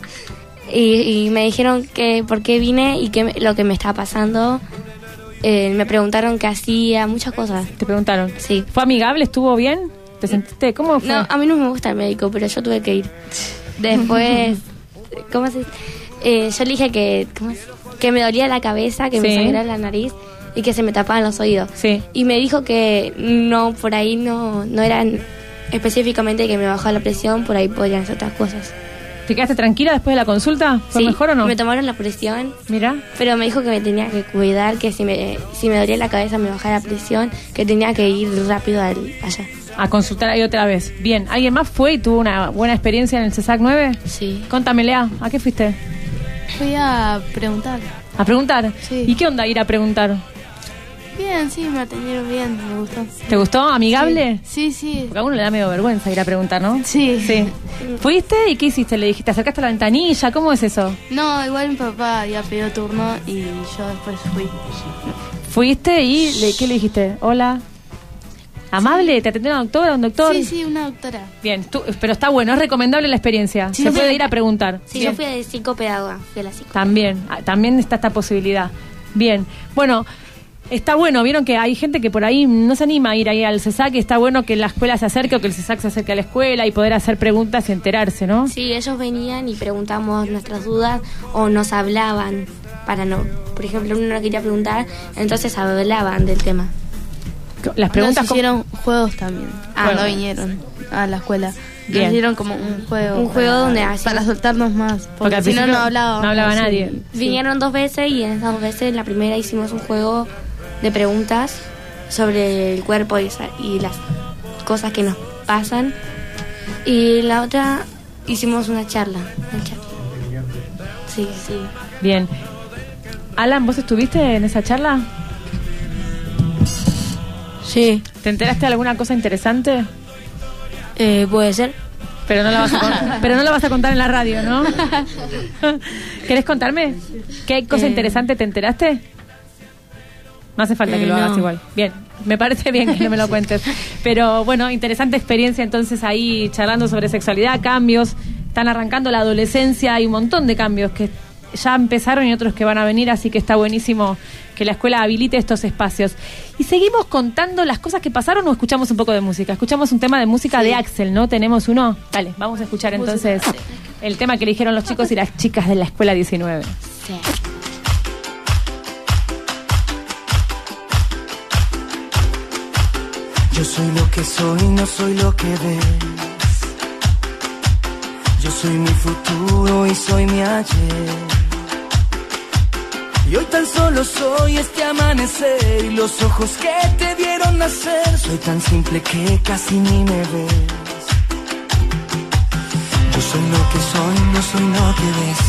Y me dijeron que por qué vine y lo que me estaba pasando. Me preguntaron qué hacía, muchas cosas. ¿Te preguntaron? Sí. ¿Fue amigable? ¿Estuvo bien? ¿Te sentiste? ¿Cómo fue? No, a mí no me gusta el médico, pero yo tuve que ir. Después, ¿cómo se dice? Yo le dije que me dolía la cabeza, que me sangraba la nariz y que se me tapaban los oídos. Sí. Y me dijo que no, por ahí no eran específicamente que me bajaba la presión, por ahí podrían ser otras cosas. ¿Te quedaste tranquila después de la consulta? ¿Fue mejor o no? Me tomaron la presión. Mira. Pero me dijo que me tenía que cuidar, que si me dolía la cabeza me bajaba la presión, que tenía que ir rápido allá. A consultar ahí otra vez. Bien, ¿alguien más fue y tuvo una buena experiencia en el CESAC 9? Sí. Contame, Lea, ¿a qué fuiste? Fui a preguntar. ¿A preguntar? Sí. ¿Y qué onda ir a preguntar? Bien, sí, me atendieron bien, me gustó. ¿Te gustó? ¿Amigable? Sí, sí. Porque a uno le da medio vergüenza ir a preguntar, ¿no? Sí. Sí. ¿Fuiste y qué hiciste? ¿Le dijiste, acercaste a la ventanilla? ¿Cómo es eso? No, igual mi papá había pedido turno y yo después fui. ¿Fuiste y qué le dijiste? Hola. ¿Amable? ¿Te atendió una doctora, un doctor? Sí, una doctora. Bien, pero está bueno, es recomendable la experiencia. Sí, Se sí. puede ir a preguntar. Sí, Bien. yo fui de psicopedagoga, fui a la psico. También está esta posibilidad. Bien, bueno, está bueno, vieron que hay gente que por ahí no se anima a ir ahí al CESAC, y está bueno que la escuela se acerque o que el CESAC se acerque a la escuela y poder hacer preguntas y enterarse, ¿no? Sí, ellos venían y preguntamos nuestras dudas o nos hablaban para no. Por ejemplo, uno no quería preguntar, entonces hablaban del tema. Las preguntas nos hicieron juegos también cuando vinieron a la escuela. Bien. Nos dieron como un juego. Un juego donde para soltarnos más. Porque al si no, principio no hablaba nadie. Sí. Vinieron 2 veces y en esas 2 veces, la primera hicimos un juego de preguntas sobre el cuerpo y las cosas que nos pasan. Y la otra hicimos una charla. Sí. Bien. Alan, ¿vos estuviste en esa charla? Sí. ¿Te enteraste de alguna cosa interesante? Puede ser. Pero no la vas a contar en la radio, ¿no? ¿Querés contarme? ¿Qué cosa interesante te enteraste? No hace falta que lo hagas igual. Bien, me parece bien que no me lo cuentes. Pero bueno, interesante experiencia entonces ahí charlando sobre sexualidad, cambios. Están arrancando la adolescencia, hay un montón de cambios que ya empezaron y otros que van a venir, así que está buenísimo que la escuela habilite estos espacios. Y seguimos contando las cosas que pasaron o escuchamos un poco de música. Escuchamos un tema de música de Axel, ¿no? ¿Tenemos uno? Dale, vamos a escuchar entonces el tema que eligieron los chicos y las chicas de la escuela 19. Sí. Yo soy lo que soy, no soy lo que ves. Yo soy mi futuro y soy mi ayer. Y hoy tan solo soy este amanecer y los ojos que te vieron nacer. Soy tan simple que casi ni me ves. Yo soy lo que soy, no soy lo que ves.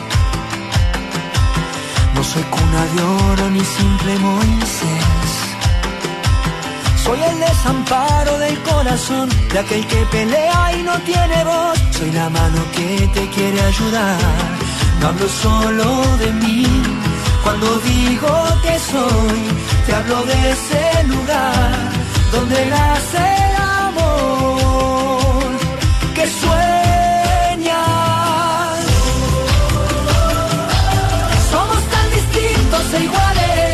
No soy cuna de oro ni simple Moisés. Soy el desamparo del corazón de aquel que pelea y no tiene voz. Soy la mano que te quiere ayudar. No hablo solo de mí. Cuando digo que soy, te hablo de ese lugar donde nace el amor que sueñas. Somos tan distintos e iguales.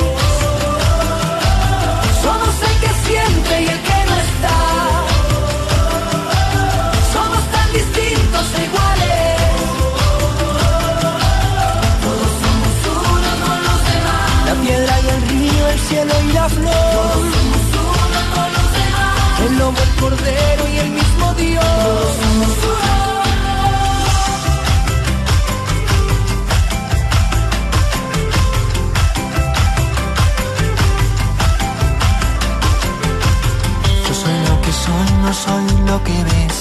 Somos el que siente y el que no está. Somos tan distintos e iguales. La piedra y el río, el cielo y la flor. Todos somos uno con los demás. El lobo, el cordero y el mismo Dios. Todos somos uno. Yo soy lo que soy, no soy lo que ves.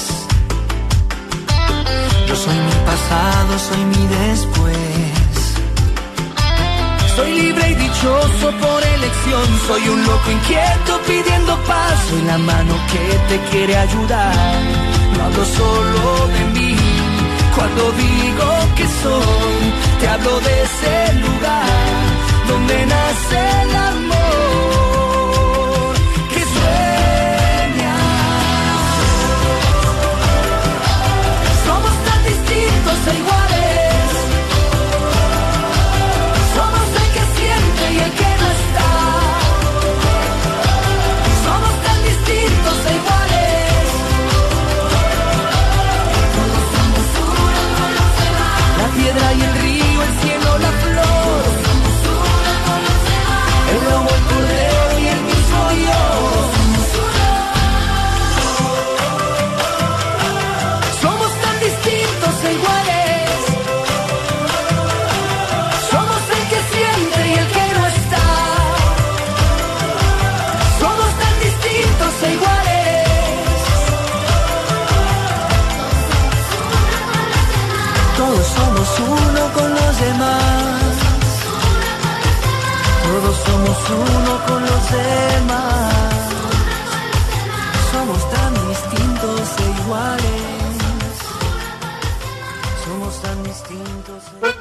Yo soy mi pasado, soy mi después. Soy libre y dichoso por elección. Soy un loco inquieto pidiendo paz. Soy la mano que te quiere ayudar. No hablo solo de mí. Cuando digo que soy, te hablo de ese lugar donde nace el amor que sueña. Somos tan distintos e iguales. Somos el que siente y el que no está. Somos tan distintos e iguales. Todos somos uno con los demás. La piedra y el río, el cielo, la flor. Somos uno con los demás. El lobo, el cordero y el mismo yo. Somos uno. Somos tan distintos e iguales. Somos el que siente y el que no está. Somos tan distintos e iguales. Todos somos uno con los demás. Todos somos uno con los demás. Somos tan distintos e iguales. Somos tan distintos e iguales.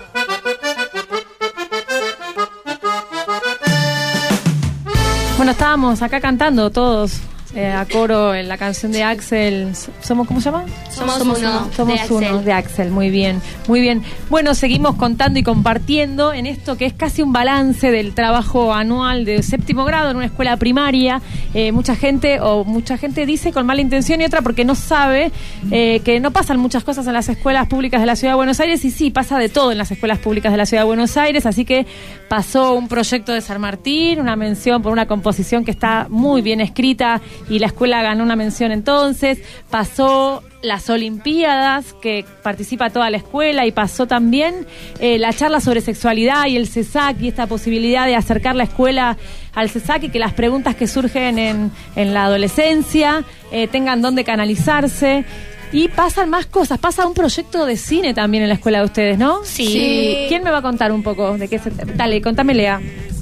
Bueno, estábamos acá cantando todos a coro en la canción de Axel. ¿Somos, cómo se llama? Somos uno, Somos de uno, Axel. de Axel, muy bien, muy bien. Bueno, seguimos contando y compartiendo en esto que es casi un balance del trabajo anual de séptimo grado en una escuela primaria. Mucha gente dice con mala intención y otra porque no sabe que no pasan muchas cosas en las escuelas públicas de la Ciudad de Buenos Aires, y sí, pasa de todo en las escuelas públicas de la Ciudad de Buenos Aires, así que pasó un proyecto de San Martín, una mención por una composición que está muy bien escrita y la escuela ganó una mención entonces, pasó las Olimpiadas, que participa toda la escuela, y pasó también la charla sobre sexualidad y el CESAC y esta posibilidad de acercar la escuela al CESAC y que las preguntas que surgen en la adolescencia tengan dónde canalizarse. Y pasan más cosas, pasa un proyecto de cine también en la escuela de ustedes, ¿no? Sí. ¿Quién me va a contar un poco de qué se trata? Dale, contame, Lea.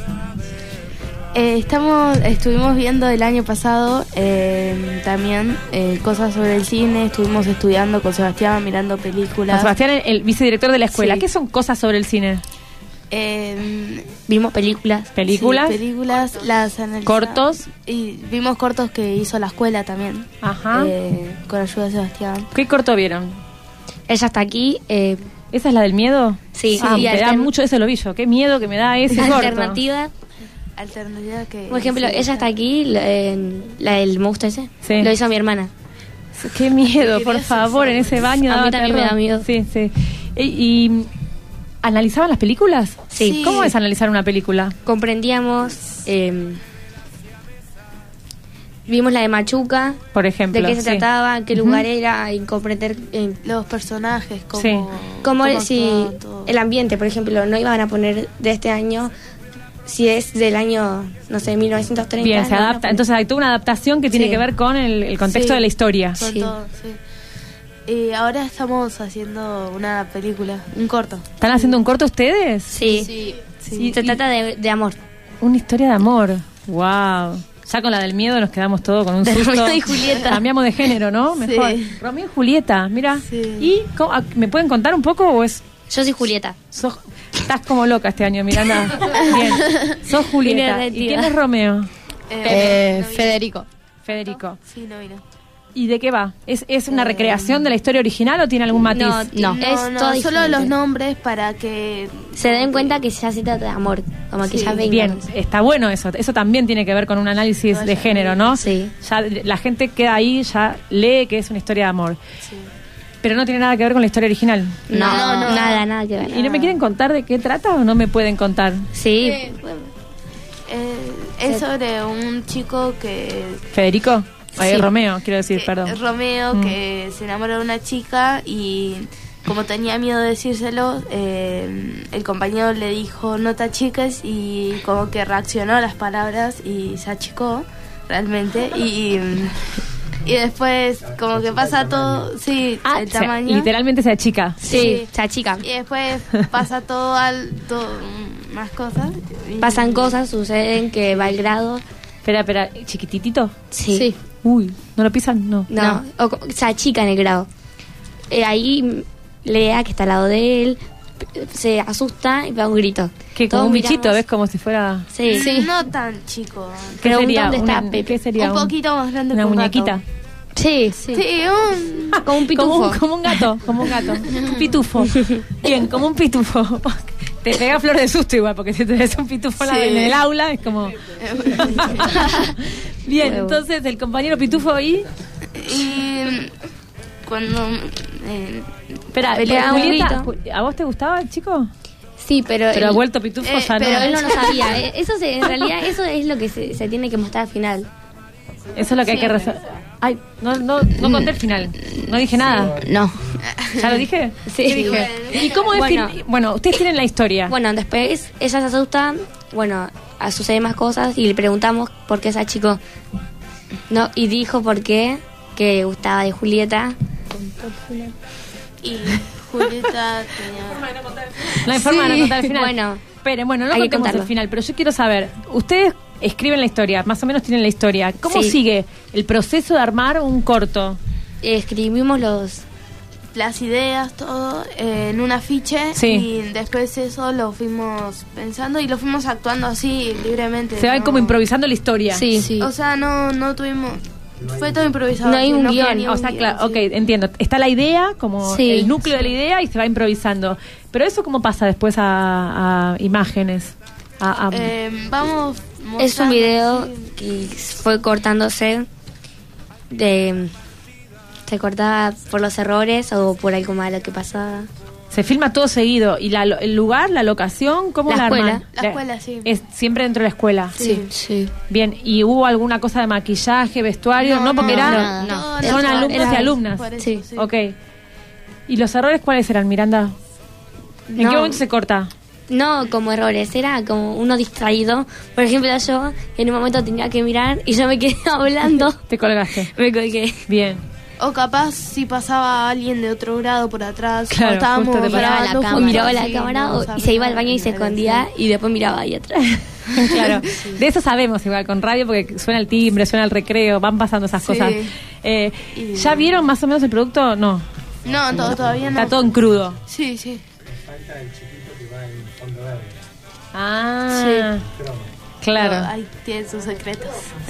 Estuvimos viendo el año pasado también cosas sobre el cine, estuvimos estudiando con Sebastián, mirando películas. Con Sebastián, el vicedirector de la escuela. Sí. ¿Qué son cosas sobre el cine? Vimos películas. ¿Películas? Sí, películas, las analizamos. ¿Cortos? Y vimos cortos que hizo la escuela también. Ajá. Con ayuda de Sebastián. ¿Qué corto vieron? Ella está aquí. ¿Esa es la del miedo? Sí. Ah, me da mucho ese, lo vi yo. Qué miedo que me da ese corto. Alternativa que... Por ejemplo, ella está aquí, la del monstruo ese. Sí. Lo hizo mi hermana. Qué miedo, por favor, en ese baño. A mí también me da miedo. Sí, sí. ¿Y analizaban las películas? Sí. ¿Cómo es analizar una película? Comprendíamos... vimos la de Machuca. Por ejemplo. De qué se trataba, qué lugar era, y comprender... los personajes, cómo... Sí. Cómo si actuaban, todo. el ambiente, por ejemplo, no iban a poner de este año... Si es del año, no sé, 1930. Bien, se adapta. Entonces hay toda una adaptación que tiene Sí. que ver con el contexto Sí, de la historia. con Sí. todo, sí. Y ahora estamos haciendo una película, un corto. ¿Están haciendo un corto ustedes? Sí. Sí. Se trata de amor. Una historia de amor. Wow. Ya con la del miedo nos quedamos todos con un De susto. Romeo y Julieta. Cambiamos de género, ¿no? Mejor. Sí. Romeo y Julieta, mira. Sí. ¿Y me pueden contar un poco o es...? Yo soy Julieta. Estás como loca este año, Miranda. Bien. Sos Julieta. Vine ¿Y quién es Romeo? Federico. Federico. Sí, no vino. ¿Y de qué va? ¿Es una recreación de la historia original o tiene algún matiz? No. Es todo solo diferente. los nombres para que... Se den cuenta que ya se trata de amor. Como que Sí. ya vengan. Bien, está bueno eso. Eso también tiene que ver con un análisis de género, ¿no? Sí. Ya la gente queda ahí, ya lee que es una historia de amor. Sí. Pero no tiene nada que ver con la historia original. No, nada que ver. ¿Y no me quieren contar de qué trata o no me pueden contar? Sí. Es sobre un chico que... ¿Federico? Sí. Romeo, quiero decir, perdón. Romeo, que se enamora de una chica y como tenía miedo de decírselo, el compañero le dijo no te achiques, y como que reaccionó a las palabras y se achicó realmente Y después, como que pasa todo, sí, el tamaño. Literalmente se achica. Sí, se achica. Y después pasa todo más cosas. Pasan cosas, suceden que va el grado. Espera, ¿chiquititito? Sí. Uy, ¿no lo pisan? No. Se achica en el grado. Ahí Lea, que está al lado de él, se asusta y pega un grito. Que como un bichito, ¿ves? Como si fuera... Sí. No tan chico. ¿Qué sería? ¿Dónde está Pepe? ¿Qué sería? Un poquito más grande ¿Una que un muñequita? gato. Sí, como un pitufo. Como un gato. Un pitufo. Bien, como un pitufo. Te pega flor de susto igual, porque si te ves un pitufo en el aula, es como... Bien, entonces el compañero pitufo y cuando... Espera, Julieta, ¿a vos te gustaba el chico? Sí, pero ha vuelto pitufo, ya no. Pero él no lo sabía. En realidad, eso es lo que se tiene que mostrar al final. Eso es lo que hay que resolver. Ay, no conté el final. No dije nada. No. ¿Ya lo dije? Sí. ¿Qué dije? ¿Y cómo es? Bueno, ustedes tienen la historia. Bueno, después ella se asusta. Bueno, suceden más cosas y le preguntamos por qué ese chico. No, y dijo por qué, que gustaba de Julieta. Y Julieta tenía... No hay forma de no contar el final. Bueno, esperen, no contemos el final, pero yo quiero saber, ustedes escriben la historia, más o menos tienen la historia. ¿Cómo sigue el proceso de armar un corto? Escribimos las ideas, todo, en un afiche y después eso lo fuimos pensando y lo fuimos actuando así libremente. Se van como improvisando la historia. Sí. O sea, no tuvimos... Fue todo improvisado. No hay un guión. O sea, claro, ok, entiendo. Está la idea, como el núcleo de la idea y se va improvisando. Pero eso, ¿cómo pasa después a imágenes? Vamos... Es un video que fue cortándose se cortaba por los errores o por algo malo que pasaba. Se filma todo seguido. ¿Y el lugar, la locación, cómo la arman? La escuela, sí. Es siempre dentro de la escuela. Sí. Bien, ¿y hubo alguna cosa de maquillaje, vestuario? No, porque son alumnos y alumnas. Sí. Ok. ¿Y los errores cuáles eran, Miranda? ¿En qué momento se corta? No como errores, era como uno distraído. Por ejemplo, yo en un momento tenía que mirar y yo me quedé hablando. Te colgaste. Me colgué. Bien. O capaz si pasaba alguien de otro grado por atrás, claro, estábamos miraba la cámara y se iba al baño y se escondía y después miraba ahí atrás. Claro, de eso sabemos igual con radio porque suena el timbre, suena el recreo, van pasando esas cosas. ¿Ya vieron más o menos el producto? No, todavía no. Está todo en crudo. Sí. Falta el chiquito que va en fondo verde. Sí. Claro. Ahí tienen sus secretos.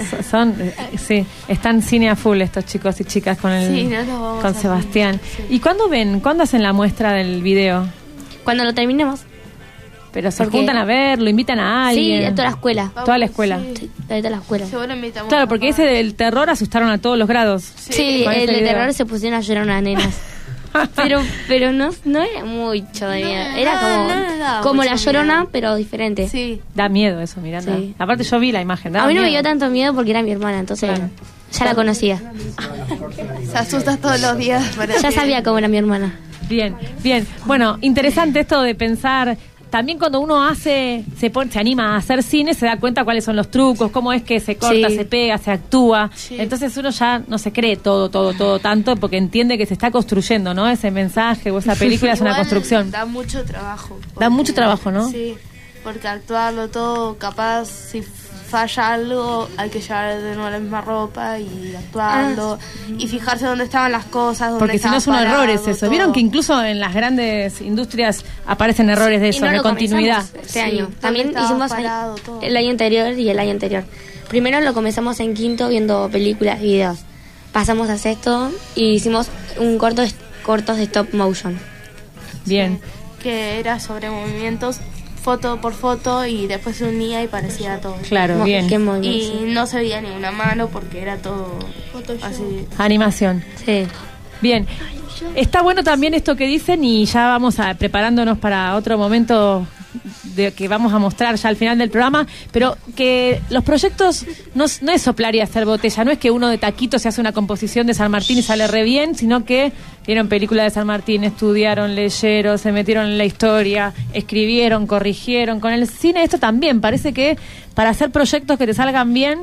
Están cine a full estos chicos y chicas con con Sebastián. Sí. ¿Y cuándo hacen la muestra del video? Cuando lo terminemos. Pero se juntan a ver, lo invitan a alguien. Sí, a toda la escuela. Toda la escuela. Sí, toda la escuela. Seguro invitamos. Claro, porque ese del terror asustaron a todos los grados. Sí, el de terror se pusieron a llorar unas nenas. pero no era mucho de miedo. Era como la Llorona, pero diferente. Sí. Da miedo eso, Miranda. Sí. Aparte yo vi la imagen. A mí no me dio tanto miedo porque era mi hermana, entonces ya la conocía. Se asusta todos los días. Ya sabía cómo era mi hermana. Bien. Bueno, interesante esto de pensar. También cuando uno se anima a hacer cine, se da cuenta cuáles son los trucos, cómo es que se corta, se pega, se actúa. Sí. Entonces uno ya no se cree todo tanto, porque entiende que se está construyendo, ¿no? Ese mensaje o esa película es una construcción. Da mucho trabajo. Da mucho trabajo, ¿no? Sí, porque actuarlo todo, capaz, si falla algo, hay que llevar de nuevo la misma ropa y actuarlo y fijarse dónde estaban las cosas. Porque si no es un error es eso. Todo. Vieron que incluso en las grandes industrias aparecen errores de eso, de continuidad. Este año. También hicimos el año anterior y el año anterior. Primero lo comenzamos en quinto viendo películas y videos. Pasamos a sexto y hicimos un cortos de stop motion. Bien. Que era sobre movimientos foto por foto y después se unía y parecía todo. Claro, bien. Y no se veía ni una mano porque era todo así. Animación. Sí. Bien. Está bueno también esto que dicen y ya vamos preparándonos para otro momento que vamos a mostrar ya al final del programa, pero que los proyectos no es soplar y hacer botella, no es que uno de taquito se hace una composición de San Martín y sale re bien, sino que vieron películas de San Martín, estudiaron, leyeron, se metieron en la historia, escribieron, corrigieron. Con el cine esto también, parece que para hacer proyectos que te salgan bien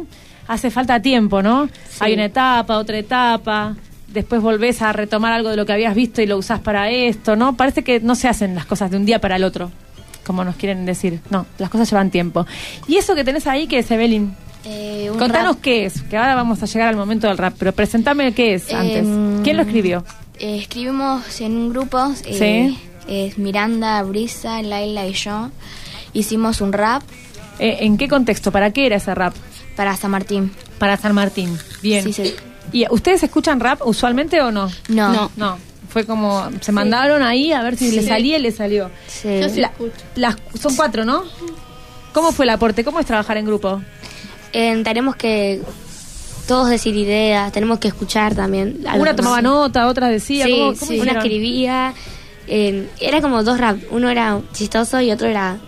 hace falta tiempo, ¿no? Hay una etapa, otra etapa, después volvés a retomar algo de lo que habías visto y lo usás para esto, ¿no? Parece que no se hacen las cosas de un día para el otro, como nos quieren decir. No, las cosas llevan tiempo. ¿Y eso que tenés ahí qué es, Evelyn? Contanos rap. ¿Qué es? Que ahora vamos a llegar al momento del rap, pero presentame qué es antes. ¿Quién lo escribió? Escribimos en un grupo, ¿sí? Miranda, Brisa, Laila y yo. Hicimos un rap. ¿En qué contexto? ¿Para qué era ese rap? Para San Martín. Para San Martín, bien. Sí. ¿Y ustedes escuchan rap usualmente o no? No. Fue como, se mandaron ahí a ver si le salía y le salió. Sí. Yo sí son 4, ¿no? ¿Cómo fue el aporte? ¿Cómo es trabajar en grupo? Tenemos que todos decir ideas, tenemos que escuchar también. Una tomaba nota, otra decía. Sí, ¿Cómo una escribía. Era como 2 rap. Uno era chistoso y otro era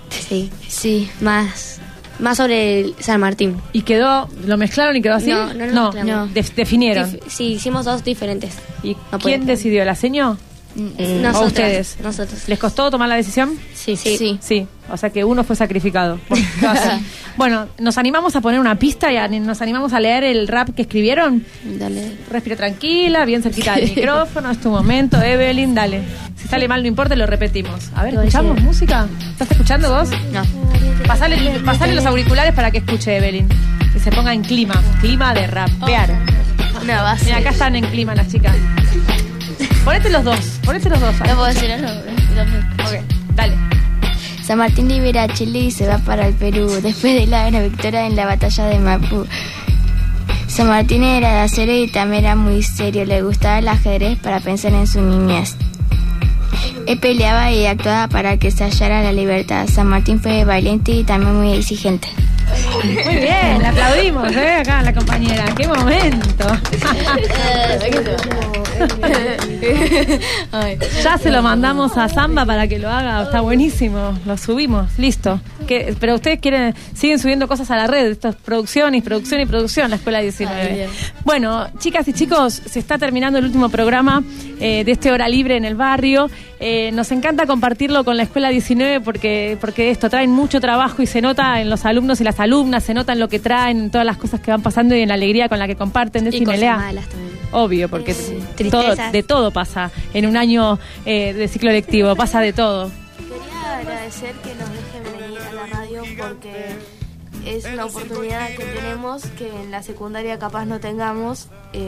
más sobre San Martín. ¿Y lo mezclaron y quedó así? No. Definieron. Sí, hicimos 2 diferentes. ¿Y quién decidió? ¿La seño? ¿O ustedes? Nosotros. ¿Les costó tomar la decisión? Sí. O sea que uno fue sacrificado. Bueno, ¿nos animamos a poner una pista y nos animamos a leer el rap que escribieron? Dale. Respira tranquila, bien cerquita del micrófono, es tu momento, Evelyn, dale. Si sale mal no importa, lo repetimos. A ver, ¿escuchamos música? ¿Estás escuchando vos? No. Pasale los auriculares para que escuche Evelyn. Que se ponga en clima de rapear. Mira, acá están en clima las chicas. Ponete los dos. No puedo decir eso. Ok, dale. San Martín libera a Chile y se va para el Perú después de la gran victoria en la batalla de Maipú. San Martín era de acero y también era muy serio. Le gustaba el ajedrez para pensar en su niñez. Él peleaba y actuaba para que se hallara la libertad. San Martín fue valiente y también muy exigente. Muy bien, le aplaudimos, acá a la compañera. ¡Qué momento! Ya se lo mandamos a Samba para que lo haga. Está buenísimo, lo subimos, listo. Pero ustedes siguen subiendo cosas a la red. Esto es producción, la Escuela 19. Bueno, chicas y chicos, se está terminando el último programa de este Hora Libre en el Barrio. Nos encanta compartirlo con la Escuela 19 porque esto traen mucho trabajo y se nota en los alumnos y las alumnas, se nota en lo que traen, en todas las cosas que van pasando y en la alegría con la que comparten. Y cosas malas también. Obvio, porque de todo pasa en un año de ciclo lectivo, pasa de todo. Quería agradecer que nos dejen venir a la radio porque es una oportunidad que tenemos que en la secundaria capaz no tengamos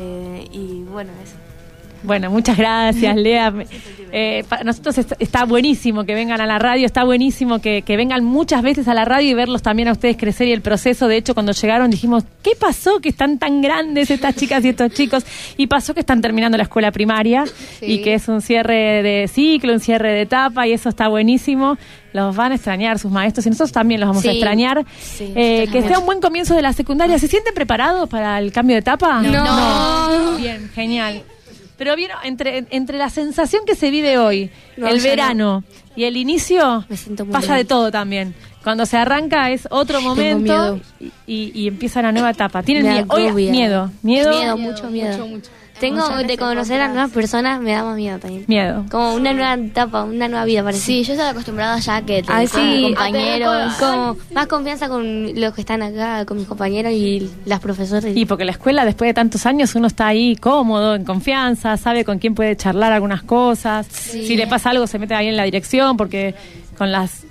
y bueno, eso. Bueno, muchas gracias, Lea. Para nosotros está buenísimo que vengan a la radio, está buenísimo que vengan muchas veces a la radio y verlos también a ustedes crecer y el proceso. De hecho, cuando llegaron dijimos, ¿qué pasó que están tan grandes estas chicas y estos chicos? Y pasó que están terminando la escuela primaria y que es un cierre de ciclo, un cierre de etapa y eso está buenísimo. Los van a extrañar sus maestros y nosotros también los vamos a extrañar. Que sea un buen comienzo de la secundaria. ¿Se sienten preparados para el cambio de etapa? No. Bien, genial. Pero vieron, entre la sensación que se vive hoy, el verano y el inicio, pasa de todo también. Cuando se arranca es otro momento y empieza una nueva etapa. ¿Tienen miedo? Mucho miedo. Tengo de conocer a nuevas personas, me da más miedo también. Miedo. Como una nueva etapa, una nueva vida, parece. Sí, yo estoy acostumbrada ya que compañeros, como más confianza con los que están acá, con mis compañeros y las profesoras. Y porque la escuela, después de tantos años, uno está ahí cómodo, en confianza, sabe con quién puede charlar algunas cosas. Sí. Si le pasa algo, se mete ahí en la dirección, porque con las...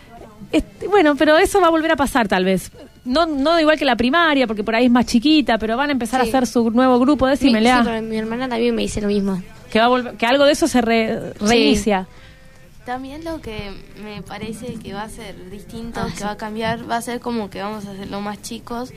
Bueno, pero eso va a volver a pasar tal vez. No igual que la primaria, porque por ahí es más chiquita, pero van a empezar a hacer su nuevo grupo. Decime, Lea. Sí, pero mi hermana también me dice lo mismo. Que algo de eso se reinicia. También lo que me parece que va a ser distinto, que va a cambiar, va a ser como que vamos a hacerlo más chicos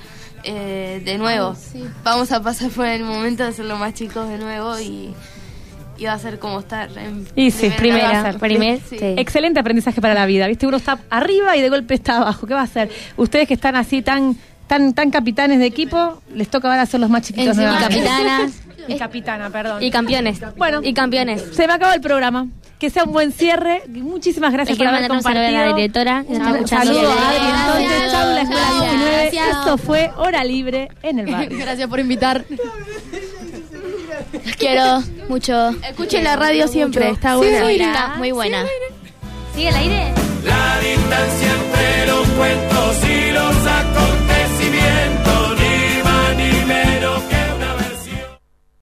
de nuevo. Vamos a pasar por el momento de hacerlo más chicos de nuevo y va a ser como estar en primera. Sí. Excelente aprendizaje para la vida, ¿viste? Uno está arriba y de golpe está abajo. ¿Qué va a hacer? Ustedes que están así tan capitanes de equipo, les toca ahora ser los más chiquitos. Capitanas. Y capitana, perdón. Y campeones. Bueno, y campeones. Se me acaba el programa. Que sea un buen cierre. Muchísimas gracias por haber compartido. A la directora. Saludos a Adri. Entonces, chau, la Escuela 19. Esto fue Hora Libre en el Barrio. Gracias por invitar. Los quiero mucho. Escuchen la radio siempre, está buena. Está muy buena. ¿Sigue el aire? La distancia entre los cuentos y los acontecimientos